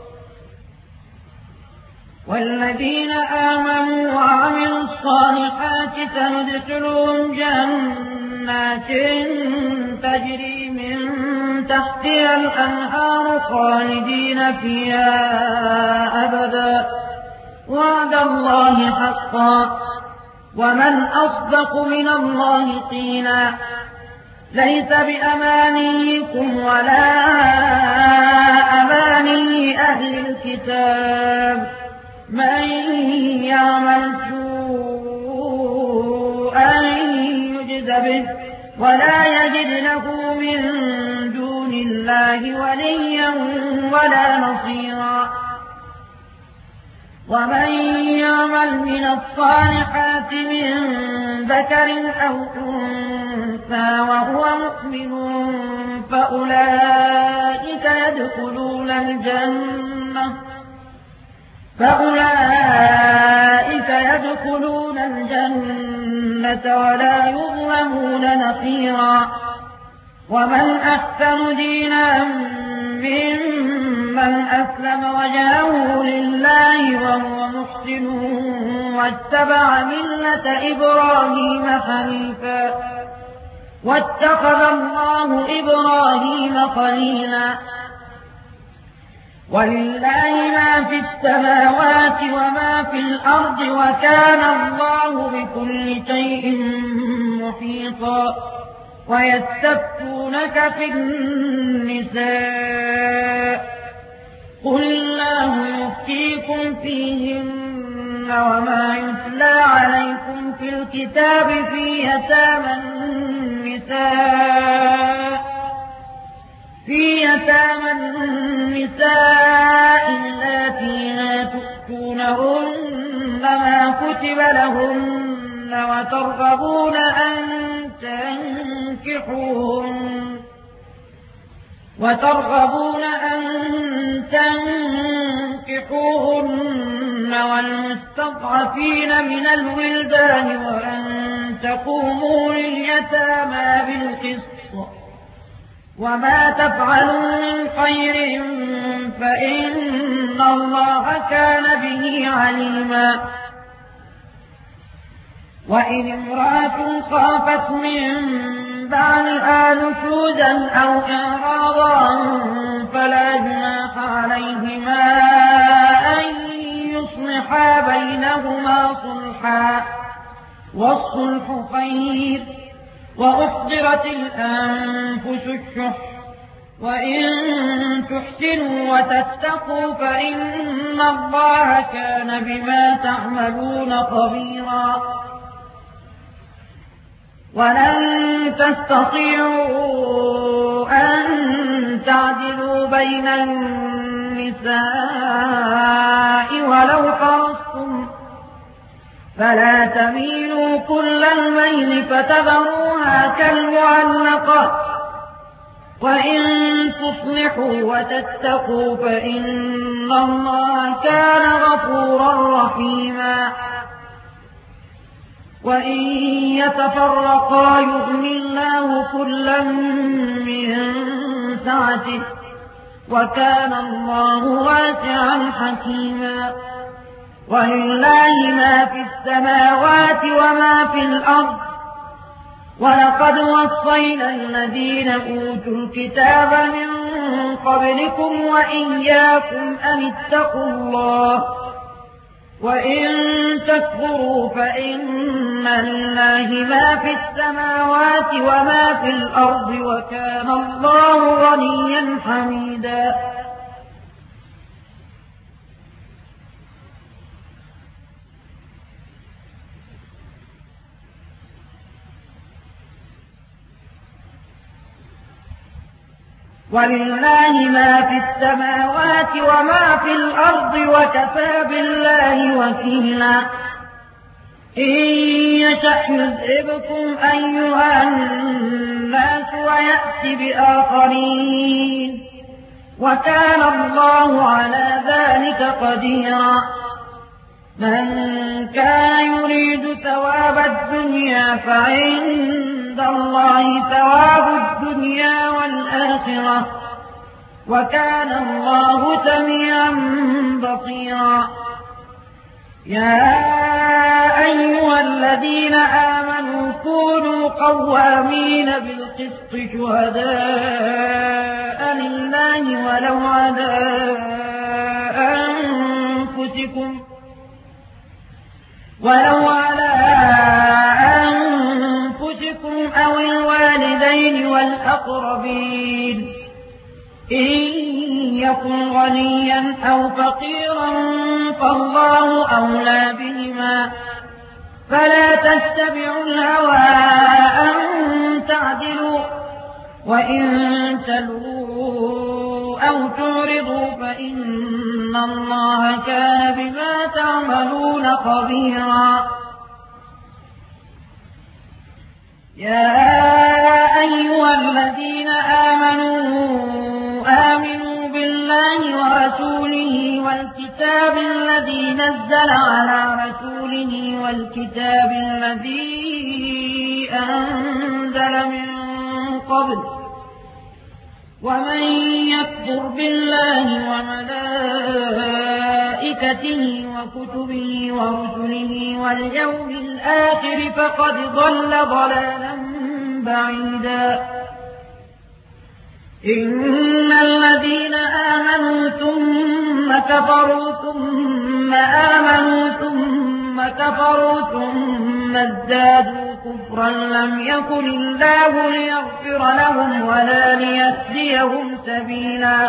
والذين آمنوا وعملوا الصالحات سندخلهم جنات تجري من تحتها الأنهار خالدين فيها أبدا وعد الله حقا ومن أصدق من الله قيلا. ليس بأمانيكم ولا أماني أهل الكتاب من يعمل سوءا يجز به ولا يجد له من دون الله وليا ولا نصيرا. ومن يعمل من الصالحات من ذكر أو أنثى وهو مؤمن فأولئك يدخلون الجنة فأولئك يدخلون الجنة ولا يظلمون نقيرا. ومن أحسن دينا ممن أسلم وجهه لله وهو محسن واتبع ملة إبراهيم حنيفا واتخذ الله إبراهيم خليلا. ولله ما في السماوات وما في الأرض وكان الله بكل شيء محيطا. ويستفتونك في النساء قل الله يفتيكم فيهن وما يتلى عليكم في الكتاب في يتامى النساء في يتامى النساء اللاتي لا تؤتونهن ما كتب لهن وترغبون أن تنكحوهن وترغبون أن تنكحوهن والمستضعفين من الولدان وأن تقوموا لليتامى بالقسط وما تفعلوا من خير فإن الله كان به عليما. وإن امرأة خافت من بعلها نشوزا أو إعراضا فلا جناح عليهما أن يصلحا بينهما صلحا والصلح خير. وأحضرت الأنفس الشح وإن تحسنوا وتتقوا فإن الله كان بما تعملون خبيرا. ولن تستطيعوا أن تعدلوا بين النساء ولو حرصتم فلا تميلوا كل الميل فتذروها كالمعلقة. وإن تصلحوا وتتقوا فإن الله كان غفورا رحيما. وإن يتفرقا يغني الله كلا من سعته وكان الله واسعا حكيما. ولله ما في السماوات وما في الأرض ولقد وصينا الذين أوتوا الكتاب من قبلكم وإياكم أن اتقوا الله وإن تكفروا فإن لله ما في السماوات وما في الأرض وكان الله غنيا حميدا. ولله ما في السماوات وما في الأرض وكفى بالله وكيلا. إن يشأ يذهبكم أيها الناس ويأتي بآخرين وكان الله على ذلك قديرا. من كان يريد ثواب الدنيا فعند الله ثواب الدنيا والآخرة وكان الله سميعا بصيرا. يا أيها الذين آمنوا كونوا قوامين بالقسط شهداء لله ولو على أنفسكم ولو على أنفسكم أو الوالدين والأقربين إن يكن غنيا أو فقيرا فالله أولى بهما فلا تتبعوا الهوى أن تعدلوا وإن تلووا أو تعرضوا فإن الله كان بما تعملون خبيرا. يا أيها الذين آمنوا آمنوا بالله ورسوله والكتاب الذي نزل على رسوله والكتاب الذي أنزل من قبل ومن يكفر بالله وملائكته وكتبه ورسله واليوم الآخر فقد ضل ضلالا بعيدا. إن الذين آمنوا ثم كفروا ثم آمنوا ثم كفروا ثم ازدادوا كفرا لم يكن الله ليغفر لهم ولا ليهديهم سبيلا.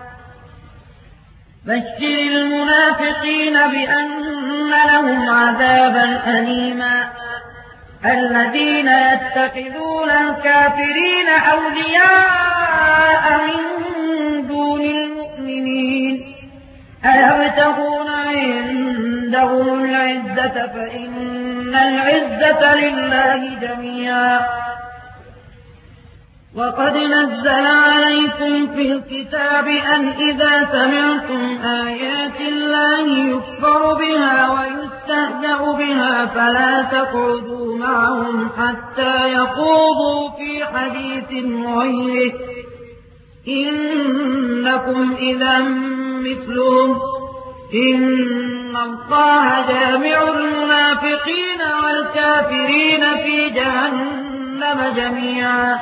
بشر المنافقين بأن لهم عذابا أليما. الذين يتخذون الكافرين أولياء من دون المؤمنين أيبتغون عندهم العزة فإن العزة لله جميعا. وقد نزل عليكم في الكتاب أن إذا سمعتم آيات الله يكفر بها ويستهزأ بها فلا تقعدوا معهم حتى يخوضوا في حديث غيره إنكم إذا مثلهم إن الله جامع المنافقين والكافرين في جهنم جميعا.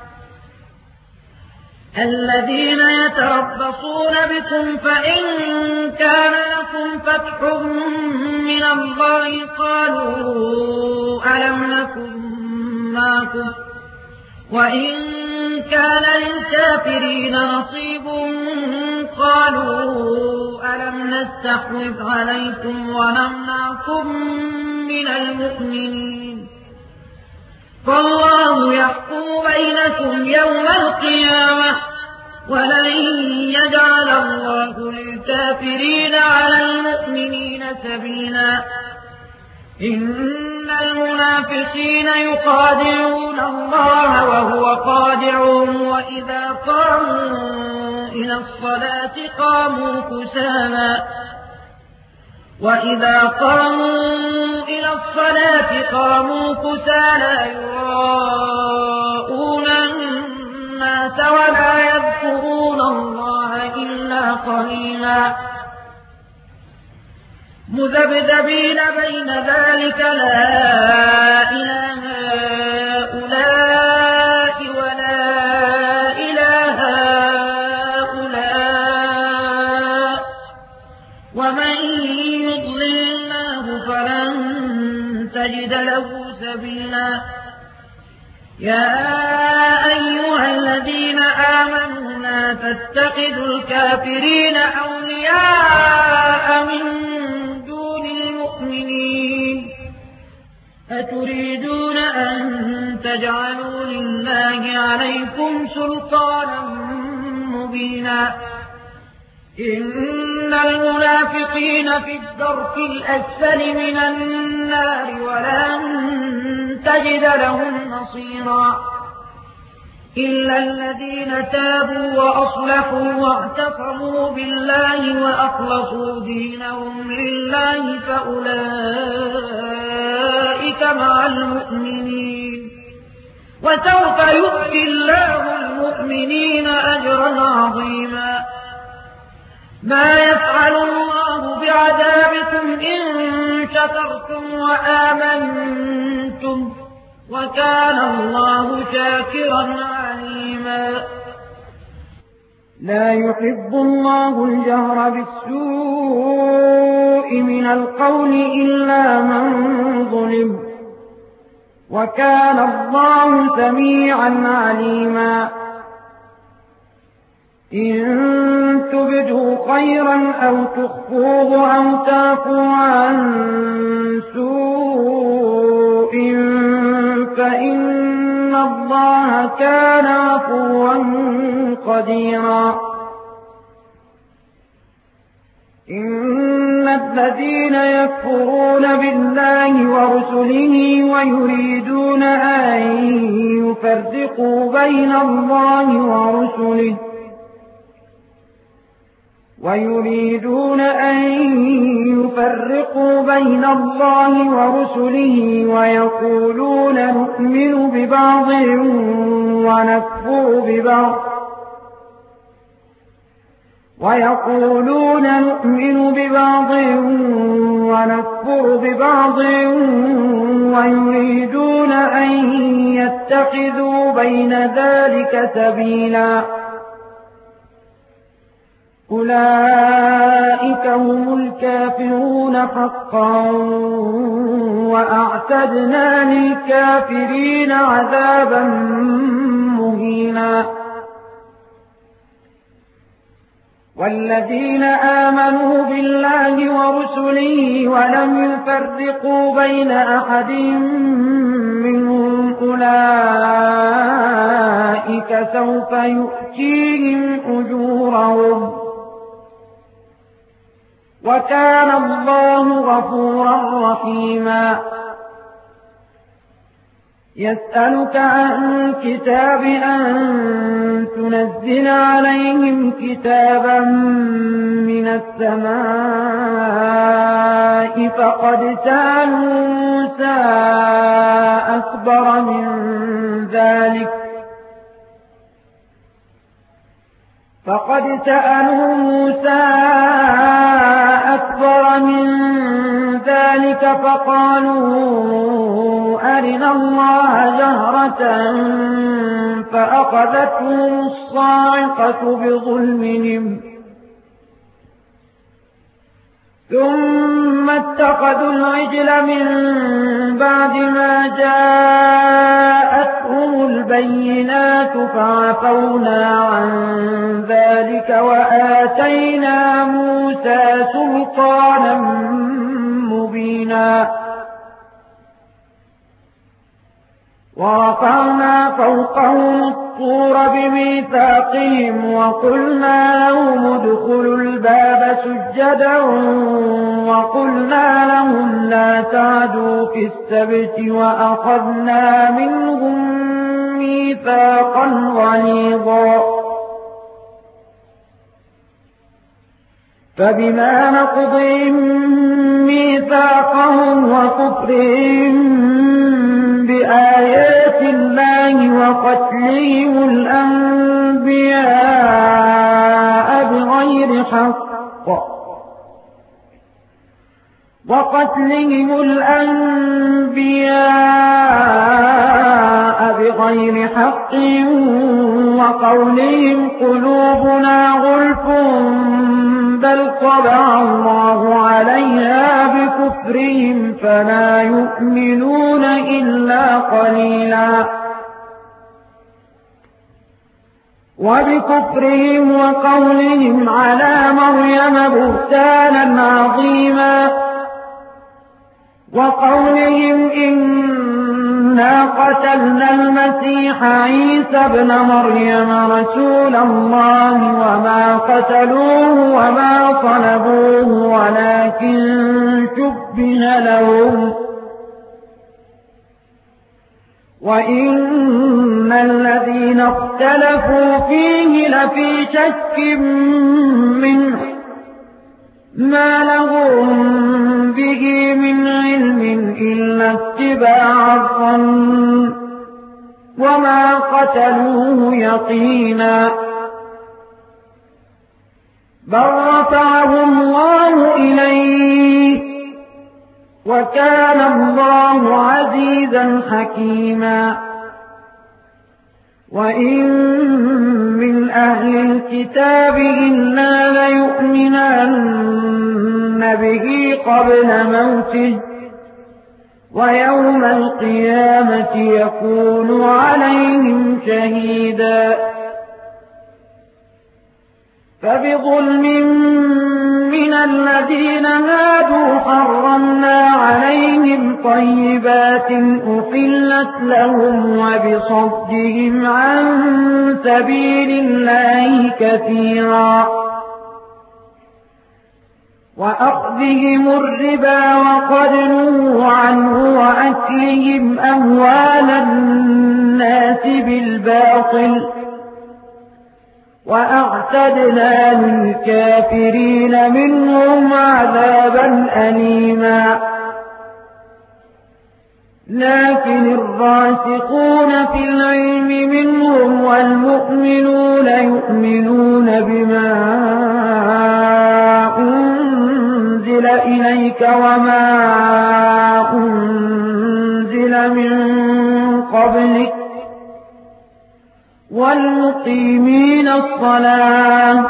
الذين يتربصون بكم فإن كان لكم فتح من الله قالوا ألم نكن معكم وإن كان للكافرين نصيب قالوا ألم نستحوذ عليكم ونمنعكم من المؤمنين فالله يحكم بينكم يوم القيامة ولن يجعل الله للكافرين على المؤمنين سبيلا. إن المنافقين يخادعون الله وهو خادعهم وإذا قاموا إلى الصلاة قاموا كسالى وإذا قاموا إلى الصلاة قاموا كسالى يراءون الناس ولا يذكرون الله إلا قليلا. مذبذبين بين ذلك لا إله هؤلاء ولا إله هؤلاء ومن يضلل الله فلن تجد له سبيلا. يا أيها الذين آمنوا لا تتخذوا الكافرين أولياء من دون المؤمنين أتريدون أن تجعلوا لله عليكم سلطانا مبينا. إن المنافقين في الدرك الأسفل من النار ولن تجد لهم نصيرا إلا الذين تابوا وأصلحوا واعتصموا بالله وأخلصوا دينهم لله فأولئك مع المؤمنين وسوف يؤتي الله المؤمنين أجرا عظيما. ما يفعل الله بعذابكم إن شكرتم وآمنتم وكان الله شاكرا عليما لا يحب الله الجهر بالسوء من القول إلا من ظلم وكان الله سميعا عليما إن تبدوا خيرا أو تخفوه أو تعفوا عن سوء فإن الله كان عفوا قديرا إن الذين يكفرون بالله ورسله ويريدون أن يفرقوا بين الله ورسله ويريدون أن يفرقوا بين الله ورسله ويقولون نؤمن ببعض ونكفر ببعض ويقولون نؤمن ببعض ونكفر ببعض ويريدون أن يتخذوا بين ذلك سبيلا أولئك هم الكافرون حقا وأعتدنا للكافرين عذابا مهينا والذين آمنوا بالله ورسله ولم يفرقوا بين أحد منهم أولئك سوف يؤتيهم أجورهم وكان الله غفورا رحيما يسألك عن كتاب أن تنزل عليهم كتابا من السماء فقد سألوا موسى أكبر من ذلك فقد سألوا موسى أكبر من ذلك فقالوا أرنا الله جهرة فأخذتهم الصاعقة بظلمهم ثم اتخذوا العجل من بعد ما جاءتهم البينات فعفونا عن ذلك وآتينا موسى سلطانا مبينا ورفعنا فوقهم الطور بميثاقهم وقلنا لهم ادخلوا الباب سجدا وقلنا لهم لا تعدوا في السبت وأخذنا منهم ميثاقا غليظا فبما نقضهم ميثاقهم وكفرهم بآيات الله وقتلهم الأنبياء بغير حق وقتلهم الأنبياء بغير حق وقولهم قلوبنا غلف بل طبع الله عليها بكفرهم فلا يؤمنون إلا قليلا وبكفرهم وقولهم على مريم بهتانا عظيما وقولهم إنا قتلنا المسيح عيسى ابن مريم رسول الله وما قتلوه وما صلبوه ولكن شبه لهم وإن الذين اختلفوا فيه لفي شك منه ما لهم به من علم إلا اتباع الظن وما قتلوه يقينا بل رفعه الله إليه وكان الله عزيزا حكيما وإن من أهل الكتاب إلا ليؤمنن به قبل موته ويوم القيامة يكون عليهم شهيدا فبظلم من الذين هادوا حرمنا عليهم طيبات أحلت لهم وبصدهم عن سبيل الله كثيرا وأخذهم الربا وقد نهوا عنه وأكلهم أموال الناس بالباطل وأعتدنا للكافرين منهم عذابا أليما لكن الراسخون في العلم منهم والمؤمنون يؤمنون بما أنزل إليك وما أنزل من قبلك والمقيمين الصلاة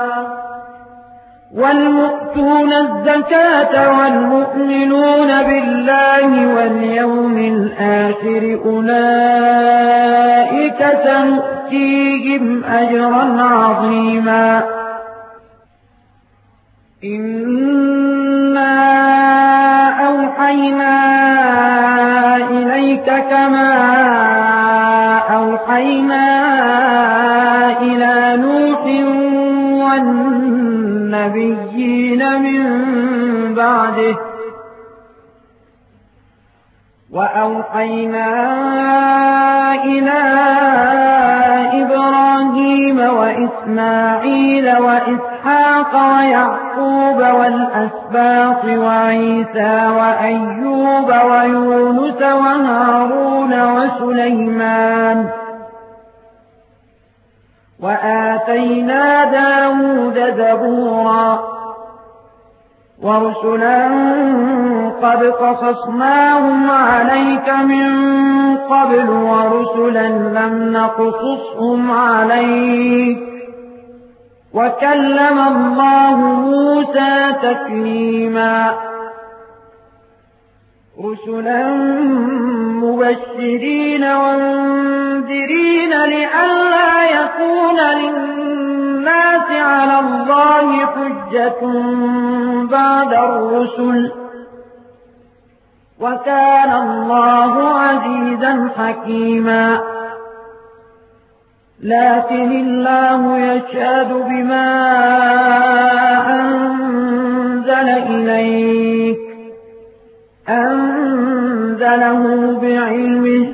والمؤتون الزكاة والمؤمنون بالله واليوم الآخر أولئك سنؤتيهم أجرا عظيما إنا أوحينا إليك كما أوحينا إلى نوح والنبيين من بعده وأوحينا إلى إبراهيم وإسماعيل وإسحاق ويعقوب والأسباط وعيسى وأيوب ويونس وهارون وسليمان وآتينا داود زبورا ورسلا قد قصصناهم عليك من قبل ورسلا لم نقصصهم عليك وكلم الله موسى تكليما رسلا مبشرين ومنذرين لئلا يكون للناس على الله حجة بعد الرسل وكان الله عزيزا حكيما لكن الله يشهد بما أنزل إليك أنزله بعلمه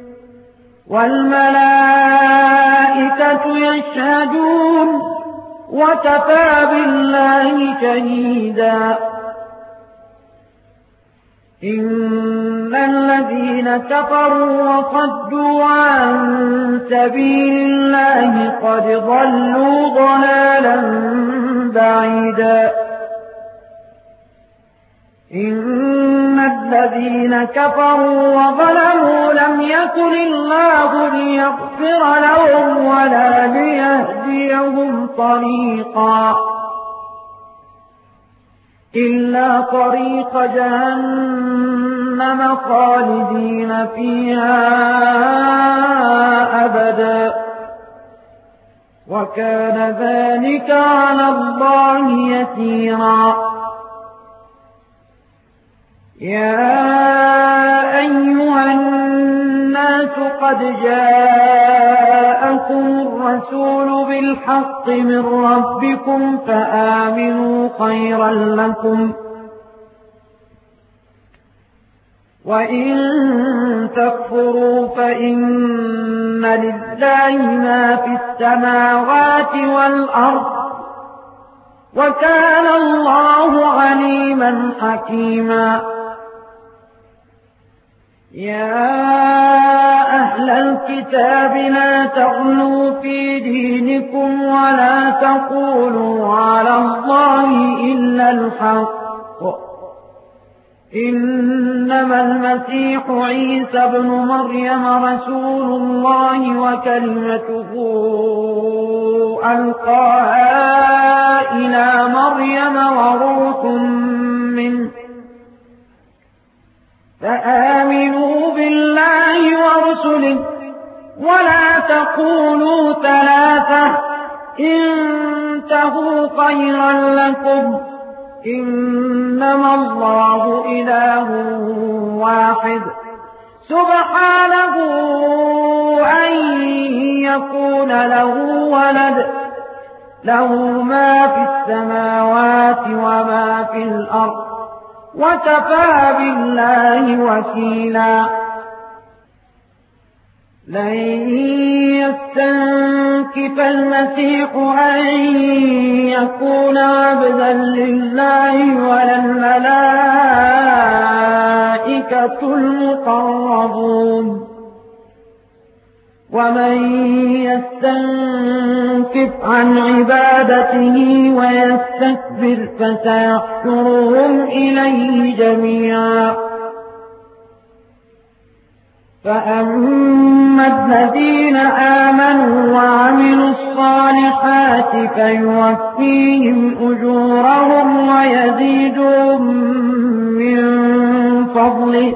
والملائكة يشهدون وكفى بالله شهيدا إن الذين كفروا وصدوا عن سبيل الله قد ضلوا ضلالا بعيدا إن الذين كفروا وظلموا لم يكن الله ليغفر لهم ولا ليهديهم طريقا إلا طريق جهنم خالدين فيها أبدا وكان ذلك على الله يسيرا يا أيها الناس قد جاءكم الرسول بالحق من ربكم فآمنوا خيرا لكم وإن تكفروا فإن لله ما في السماوات والأرض وكان الله عليما حكيما يا أهل أهل الكتاب لا تغلوا في دينكم ولا تقولوا على الله إلا الحق إنما المسيح عيسى ابن مريم رسول الله وكلمته ألقاها إلى مريم وروح منه فآمنوا بالله ورسله ولا تقولوا ثلاثة انتهوا خيرا لكم إنما الله إله واحد سبحانه أن يكون له ولد له ما في السماوات وما في الأرض وكفى بالله وكيلا لن يستنكف المسيح أن يكون عبدا لله ولا الملائكة المقربون ومن يستنكف عن عبادته ويستكبر فسيحشرهم إليه جميعا فأما الذين آمنوا وعملوا الصالحات فيوفيهم أجورهم ويزيدهم من فضله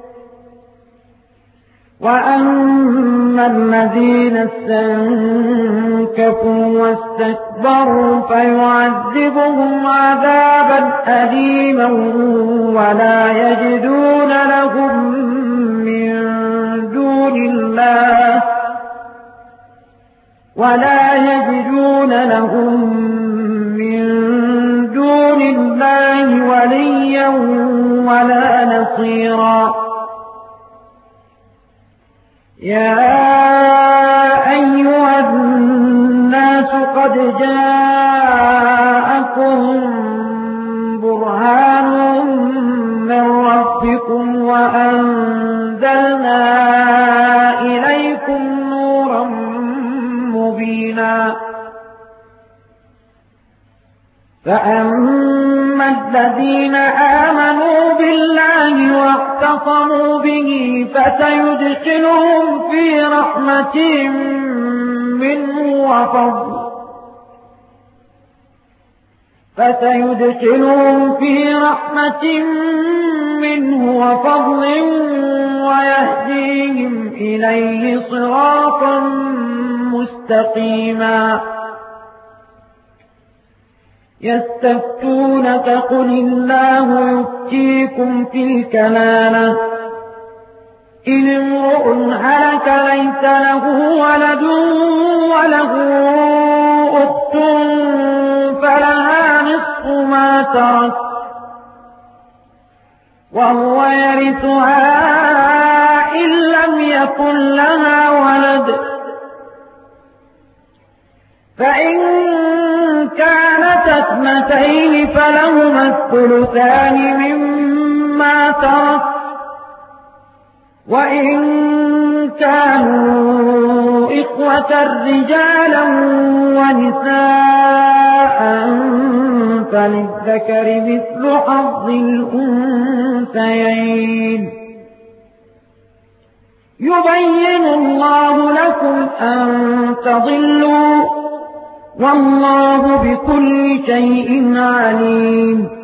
وأما الذين استنكفوا واستكبروا فيعذبهم عذابا أليما ولا يجدون لهم من دون الله ولا يجدون لهم من دون الله وليا ولا نصيرا يا أيها الناس قد جاءكم برهان من ربكم وأنزلنا إليكم نورا مبينا فأما الذين آمنوا بالله واعتصموا به فسيدخلهم في رحمة منه وفضل فسيدخلهم في رحمة منه وفضل ويهديهم إليه صراطا مستقيما يستفتونك قل الله يفتيكم في الكلالة إن امرؤ هلك ليس له ولد وله أخت فلها نصف ما ترك وهو يرثها إن لم يكن لها ولد فإن كانت اثنتين فلهما الثلثان مما ترك وإن كانوا إخوة رجالا ونساء فللذكر مثل حظ الأنثيين يبين الله لكم أن تضلوا والله بكل شيء عليم